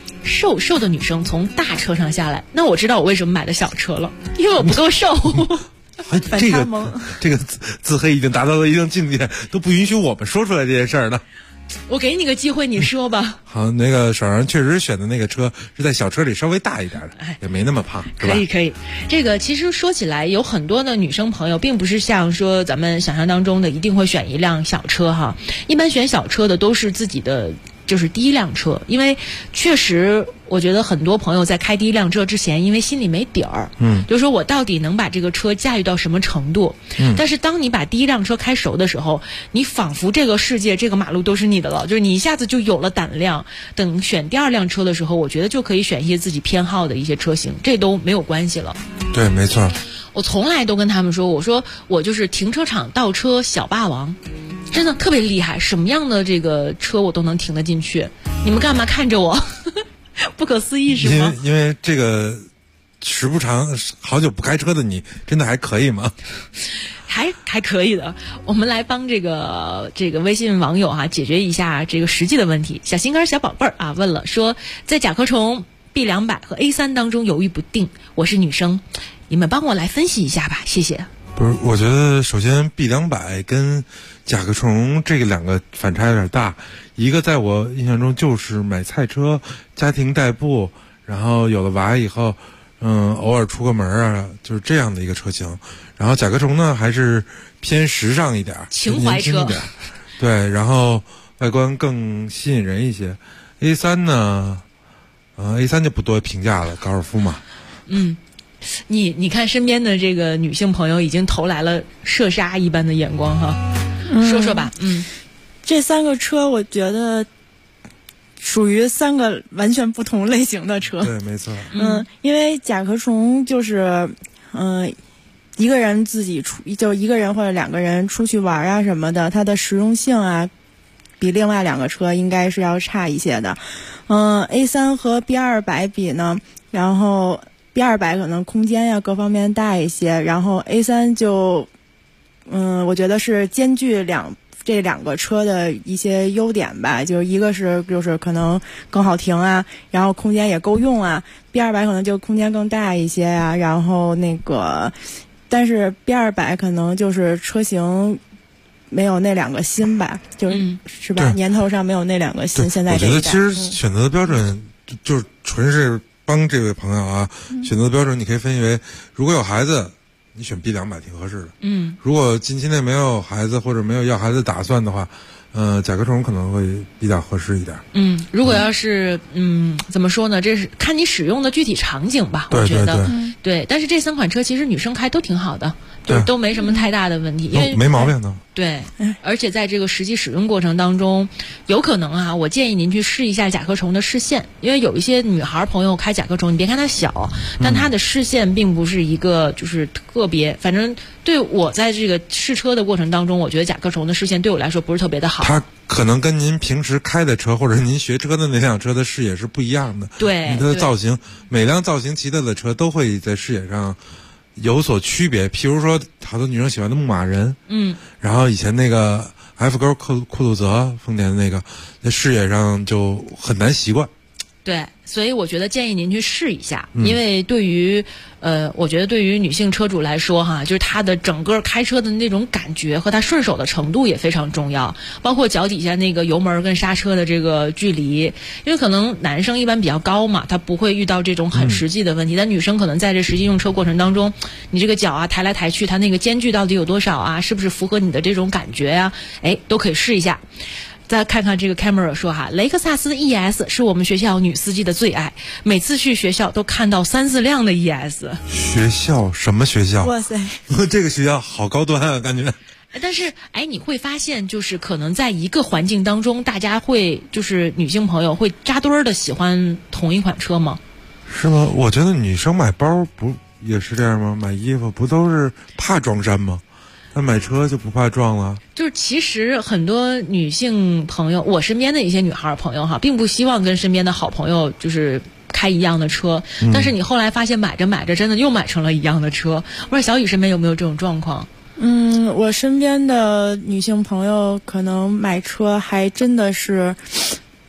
瘦的女生从大车上下来，那我知道我为什么买的小车了，因为我不够瘦。 这个自黑已经达到了一定境界，都不允许我们说出来这件事儿了。 我给你个机会，你说吧。 好，那个爽爽确实选的那个车是在小车里稍微大一点的，也没那么胖，是吧？ 可以。这个其实说起来，有很多的女生朋友，并不是像说咱们想象当中的一定会选一辆小车哈。一般选小车的都是自己的就是第一辆车，因为确实我觉得很多朋友在开第一辆车之前，因为心里没底儿，就是说我到底能把这个车驾驭到什么程度？但是当你把第一辆车开熟的时候，你仿佛这个世界这个马路都是你的了，就是你一下子就有了胆量。等选第二辆车的时候，我觉得就可以选一些自己偏好的一些车型，这都没有关系了。 对，没错。 我从来都跟他们说，我说我就是停车场倒车小霸王。真的特别厉害，什么样的这个车我都能停得进去。你们干嘛看着我？不可思议是吗？ 因为这个时不常好久不开车的你，真的还可以吗？ 还可以的。我们来帮这个微信网友解决一下这个实际的问题。小心肝小宝贝儿问了，说在甲壳虫 B200 和 A3 当中犹豫不定，我是女生，你们帮我来分析一下吧，谢谢。 不是，我觉得首先 B200 跟甲壳虫这个两个反差有点大，一个在我印象中就是买菜车、家庭代步，然后有了娃以后，偶尔出个门啊，就是这样的一个车型。然后甲壳虫呢，还是偏时尚一点， 情怀车， 对，然后外观更吸引人一些。A3 呢，A3 就不多评价了，高尔夫嘛。 你看身边的这个女性朋友已经投来了射杀一般的眼光哈，说说吧。 这三个车我觉得属于三个完全不同类型的车。 对，没错。 因为甲壳虫就是一个人自己就一个人或者两个人出去玩啊什么的，它的实用性啊比另外两个车应该是要差一些的。A3 和 B200 比呢，然后B200可能空间呀各方面大一些，然后 A3 就我觉得是兼具这两个车的一些优点吧，就是一个是就是可能更好停啊，然后空间也够用啊。B200 可能就空间更大一些啊，然后但是 B200 可能就是车型没有那两个新吧，是吧？年头上没有那两个新。现在我觉得其实选择的标准就是纯是帮这位朋友选择的标准，你可以分析为，如果有孩子，你选 B200 挺合适的。如果近期内没有孩子或者没有要孩子打算的话，甲壳虫可能会比较合适一点。 如果要是怎么说呢？这是看你使用的具体场景吧，我觉得。对，但是这三款车其实女生开都挺好的，就是都没什么太大的问题，因为没毛病的。 对，而且在这个实际使用过程当中，有可能我建议您去试一下甲壳虫的视线，因为有一些女孩朋友开甲壳虫，你别看它小，但它的视线并不是一个就是特别，反正对我在这个试车的过程当中，我觉得甲壳虫的视线对我来说不是特别的好。 它可能跟您平时开的车或者您学车的那辆车的视野是不一样的。 对， 它的造型，每辆造型奇特的车都会在视野上有所区别。譬如说，好多女生喜欢的牧马人，然后以前那个 F 勾酷路泽丰田的那个，在视野上就很难习惯。 对，所以我觉得建议您去试一下，因为对于我觉得对于女性车主来说就是她的整个开车的那种感觉和她顺手的程度也非常重要，包括脚底下那个油门跟刹车的这个距离，因为可能男生一般比较高嘛，他不会遇到这种很实际的问题，但女生可能在这实际用车过程当中，你这个脚抬来抬去，它那个间距到底有多少啊，是不是符合你的这种感觉呀？都可以试一下。再看看这个 camera 说雷克萨斯 ES 是我们学校女司机的最爱，每次去学校都看到3-4辆的 ES。 学校什么学校？ 哇塞， 这个学校好高端啊，感觉。 但是你会发现就是可能在一个环境当中，大家会就是女性朋友会扎堆儿的喜欢同一款车吗？ 是吗？我觉得女生买包不也是这样吗？买衣服不都是怕撞衫吗？那买车就不怕撞了？ 就是其实很多女性朋友，我身边的一些女孩朋友并不希望跟身边的好朋友就是开一样的车，但是你后来发现买着买着真的又买成了一样的车。我说小雨身边有没有这种状况？ 我身边的女性朋友可能买车还真的是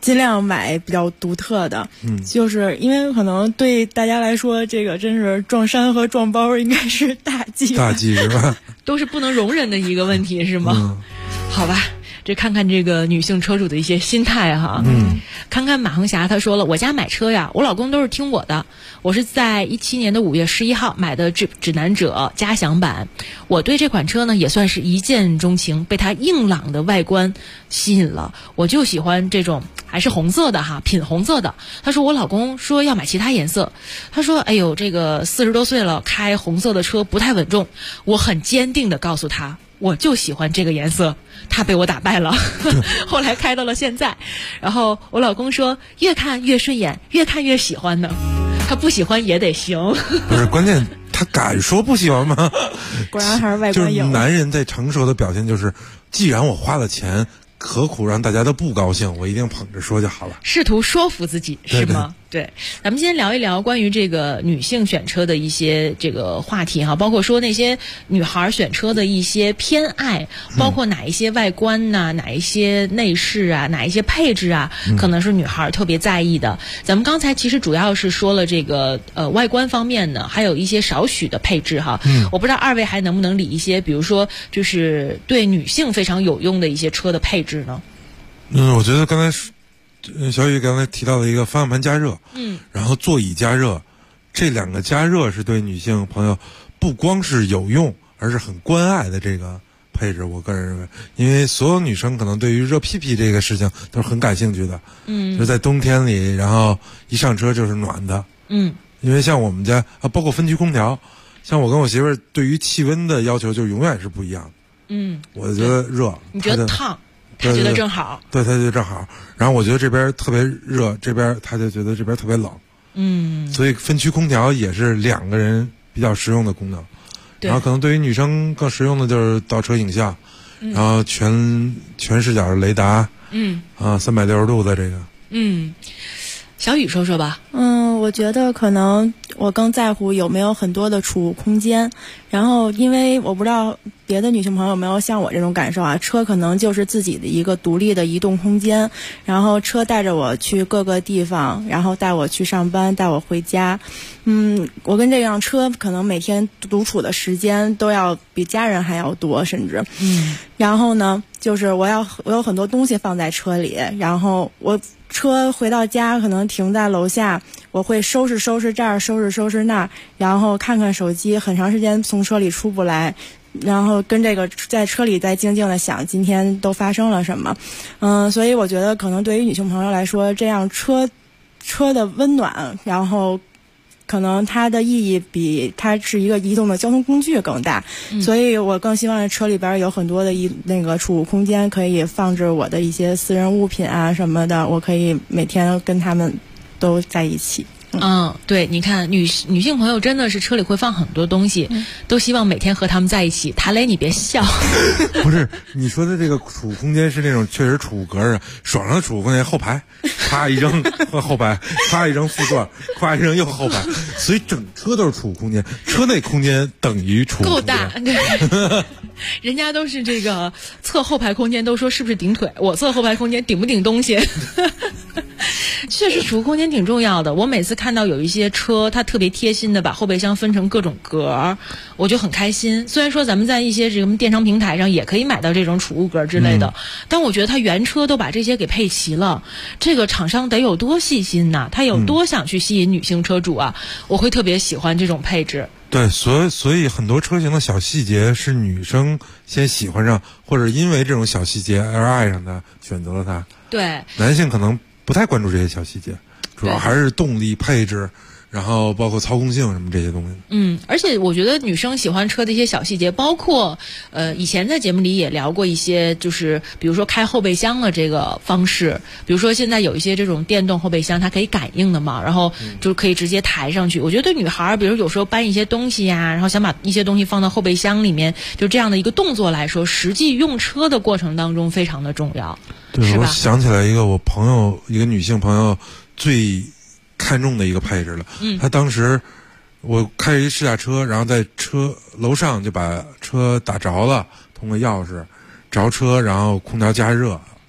尽量买比较独特的，就是因为可能对大家来说，这个真是撞衫和撞包应该是大忌是吧？ 都是不能容忍的一个问题，是吗？好吧。这看看这个女性车主的一些心态哈，看看马恒霞她说了，我家买车呀，我老公都是听我的，我是在17年的5月11号买的指南者嘉祥版，我对这款车呢也算是一见钟情，被它硬朗的外观吸引了，我就喜欢这种还是红色的哈，品红色的。他说我老公说要买其他颜色，他说哎呦这个40多岁了开红色的车不太稳重，我很坚定的告诉他我就喜欢这个颜色，他被我打败了后来开到了现在，然后我老公说越看越顺眼，越看越喜欢呢，他不喜欢也得行不是关键他敢说不喜欢吗？ 果然还是外观有。 就是男人在成熟的表现就是既然我花了钱，何苦让大家都不高兴，我一定捧着说就好了， 试图说服自己是吗？对，咱们先聊一聊关于这个女性选车的一些这个话题哈，包括说那些女孩选车的一些偏爱，包括哪一些外观呐，哪一些内饰啊，哪一些配置啊，可能是女孩特别在意的。咱们刚才其实主要是说了这个外观方面呢，还有一些少许的配置哈。我不知道二位还能不能理一些，比如说就是对女性非常有用的一些车的配置呢？ 我觉得刚才小雨刚才提到了一个方向盘加热，然后座椅加热，这两个加热是对女性朋友不光是有用，而是很关爱的这个配置。我个人认为，因为所有女生可能对于热屁屁这个事情都是很感兴趣的，就是在冬天里，然后一上车就是暖的，因为像我们家包括分区空调，像我跟我媳妇儿对于气温的要求就永远是不一样的，我觉得热， 你觉得烫。他觉得正好， 对，他觉得正好。然后我觉得这边特别热，这边他就觉得这边特别冷。所以分区空调也是2个人比较实用的功能。然后可能对于女生更实用的就是倒车影像，然后全视角的雷达，360度的这个。 小雨说说吧。 我觉得可能我更在乎有没有很多的储物空间，然后因为我不知道别的女性朋友有没有像我这种感受啊，车可能就是自己的一个独立的移动空间，然后车带着我去各个地方，然后带我去上班，带我回家。我跟这辆车可能每天独处的时间都要比家人还要多，甚至然后呢就是我有很多东西放在车里，然后我车回到家可能停在楼下，我会收拾这儿，收拾那儿，然后看看手机，很长时间从车里出不来，然后跟这个在车里再静静的想今天都发生了什么。所以我觉得可能对于女性朋友来说，这样车的温暖，然后可能它的意义比它是一个移动的交通工具更大，所以我更希望车里边有很多的那个储物空间，可以放置我的一些私人物品啊什么的，我可以每天跟他们都在一起。 对，你看女性朋友真的是车里会放很多东西，都希望每天和他们在一起。谭磊，你别笑。 不是，你说的这个储物空间是那种确实储物格啊，爽上的储物空间后排，咔一扔后排，咔一扔副座，咔一扔又后排，所以整车都是储物空间，车内空间等于储物空间。够大，对。人家都是这个测后排空间都说是不是顶腿，我测后排空间顶不顶东西。确实储物空间挺重要的，我每次看到有一些车它特别贴心的把后备箱分成各种格，我就很开心。虽然说咱们在一些这个电商平台上也可以买到这种储物格之类的，但我觉得它原车都把这些给配齐了，这个厂商得有多细心呐，他有多想去吸引女性车主啊，我会特别喜欢这种配置。 对，所以很多车型的小细节是女生先喜欢上，或者因为这种小细节而爱上它，选择了它。 对， 男性可能不太关注这些小细节，主要还是动力配置，然后包括操控性什么这些东西。 而且我觉得女生喜欢车的一些小细节，包括以前在节目里也聊过一些，就是比如说开后备箱的这个方式，比如说现在有一些这种电动后备箱它可以感应的嘛，然后就可以直接抬上去。我觉得对女孩比如有时候搬一些东西呀，然后想把一些东西放到后备箱里面，就这样的一个动作来说，实际用车的过程当中非常的重要。 对，我想起来一个我朋友，一个女性朋友最看重的一个配置了。她当时我开一试驾车，然后在车楼上就把车打着了，通过钥匙着车，然后空调加热，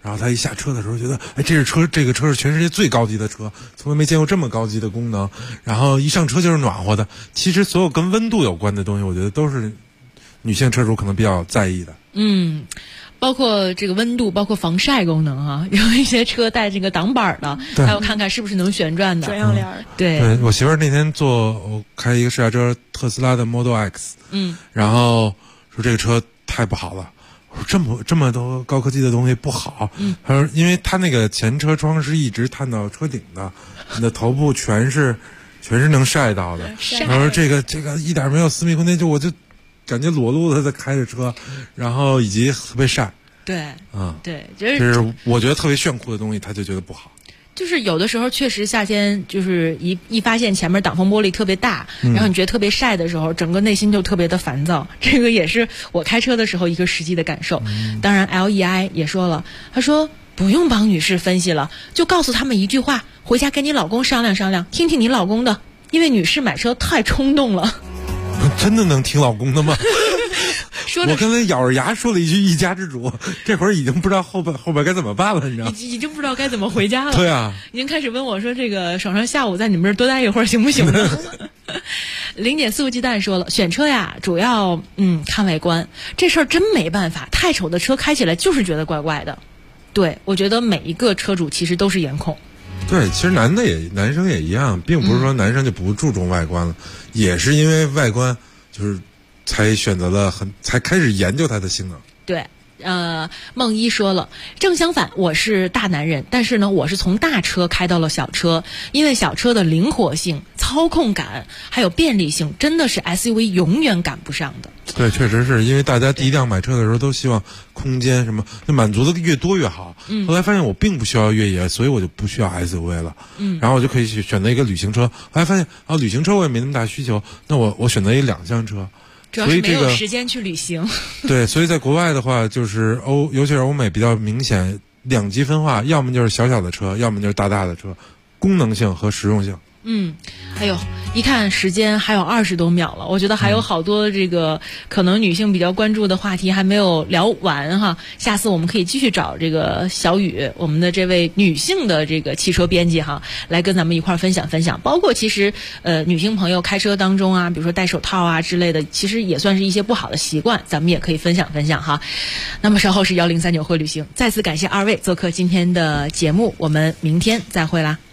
然后他一下车的时候觉得，哎，这个车是全世界最高级的车，从来没见过这么高级的功能。然后一上车就是暖和的。其实所有跟温度有关的东西，我觉得都是女性车主可能比较在意的。 包括这个温度，包括防晒功能啊，有一些车带这个挡板的，还有看看是不是能旋转的转向帘。 对， 我媳妇儿那天我开一个试驾车，特斯拉的 Model X，然后说这个车太不好了。我说这么多高科技的东西不好，他说因为他那个前车窗是一直探到车顶的，你的头部全是能晒到的。他说这个一点没有私密空间，我就感觉裸露的在开着车，然后以及特别晒。 对，对， 就是我觉得特别炫酷的东西，他就觉得不好。 就是有的时候确实夏天就是一发现前面挡风玻璃特别大，然后你觉得特别晒的时候，整个内心就特别的烦躁。这个也是我开车的时候一个实际的感受。当然 LEI 也说了，他说不用帮女士分析了，就告诉他们一句话，回家跟你老公商量商量，听听你老公的，因为女士买车太冲动了。 真的能听老公的吗？我刚才咬着牙说了一句一家之主，这会儿已经不知道后边该怎么办了，你知道吗？ 已经不知道该怎么回家了。 对啊， 已经开始问我说这个爽爽下午在你们这儿多待一会儿行不行呢？零点肆无忌惮说了，选车呀主要看外观，这事儿真没办法，太丑的车开起来就是觉得怪怪的。对，我觉得每一个车主其实都是颜控。 对，其实男生也一样，并不是说男生就不注重外观了，也是因为外观就是才选择了才开始研究它的性能。 对，梦一说了，正相反，我是大男人，但是呢，我是从大车开到了小车，因为小车的灵活性、操控感还有便利性，真的是 SUV 永远赶不上的。 对，确实是因为大家第一辆买车的时候都希望空间什么，就满足的越多越好。后来发现我并不需要越野，所以我就不需要 SUV 了。然后我就可以选择一个旅行车。后来发现旅行车我也没那么大需求，那我选择一两厢车。 主要是没有时间去旅行。 对，所以在国外的话，就是尤其是欧美比较明显两极分化，要么就是小小的车，要么就是大的车，功能性和实用性。 哎呦，一看时间还有20多秒了，我觉得还有好多这个可能女性比较关注的话题还没有聊完哈。下次我们可以继续找这个小雨，我们的这位女性的这个汽车编辑哈，来跟咱们一块分享分享。包括其实女性朋友开车当中啊，比如说戴手套啊之类的，其实也算是一些不好的习惯，咱们也可以分享分享哈。那么稍后是1039会旅行，再次感谢二位做客今天的节目，我们明天再会啦。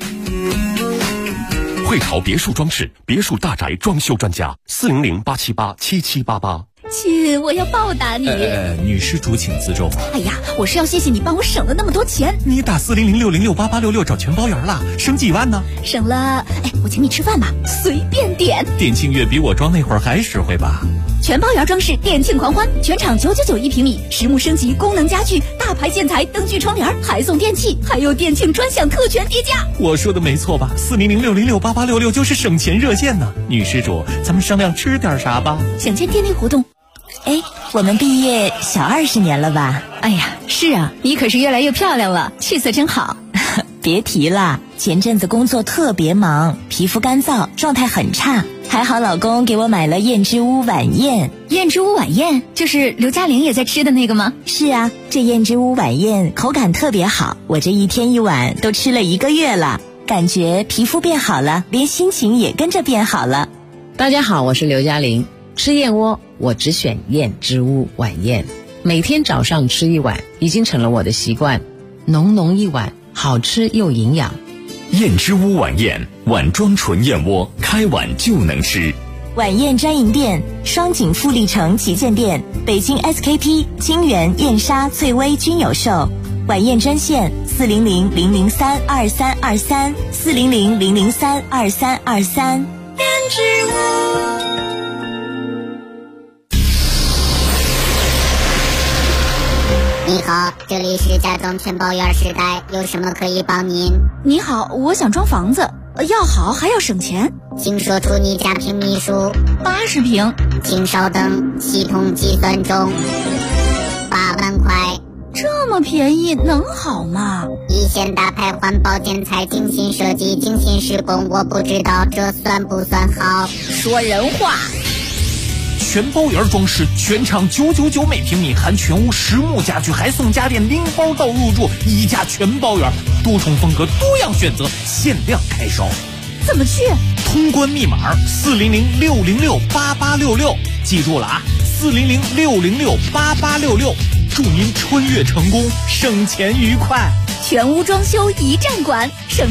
汇潮别墅装饰，别墅大宅装修专家，400-878-7788。 亲，我要报答你。 女施主请自重。 哎呀，我是要谢谢你帮我省了那么多钱。 你打400-606-8866找全包圆了，省几万呢？ 省了，我请你吃饭吧，随便点。 店庆月比我装那会儿还实惠吧？ 全包圆装饰店庆狂欢，全场999一平米，实木升级，功能家具，大牌建材，灯具窗帘，还送电器，还有店庆专享特权跌价。 我说的没错吧？400-606-8866就是省钱热线呢。女施主，咱们商量吃点啥吧？ 想见店内活动。 我们毕业小20年了吧？ 哎呀，是啊，你可是越来越漂亮了，气色真好。 别提了，前阵子工作特别忙，皮肤干燥，状态很差。还好老公给我买了燕之屋晚宴。 燕之屋晚宴就是刘嘉玲也在吃的那个吗？ 是啊，这燕之屋晚宴口感特别好，我这一天一碗都吃了1个月了，感觉皮肤变好了，连心情也跟着变好了。 大家好，我是刘嘉玲。吃燕窝我只选燕之屋晚宴，每天早上吃1碗已经成了我的习惯，浓浓一碗，好吃又营养。 燕之屋晚宴，碗装纯燕窝，开碗就能吃。 晚宴专营店：双井富力城旗舰店、北京 SKP、金源、燕莎、翠微均有售。晚宴专线400-003-2323 400-003-2323。 燕之屋。你好，这里是家装全包圆时代，有什么可以帮您？ 你好，我想装房子，要好还要省钱， 请说出你家平米数。 80平。 请稍等，系统计算中。8万块。 这么便宜能好吗？ 一线大牌环保建材，精心设计，精心施工，我不知道这算不算好。 说人话。 全包圆装饰，全场999每平米，含全屋实木家具，还送家电零包到入住，1家全包圆，多重风格，多样选择，限量开烧。 怎么去？ 通关密码400-606-8866，记住了啊，400-606-8866，祝您春月成功，省钱愉快。 全屋装修一站馆，省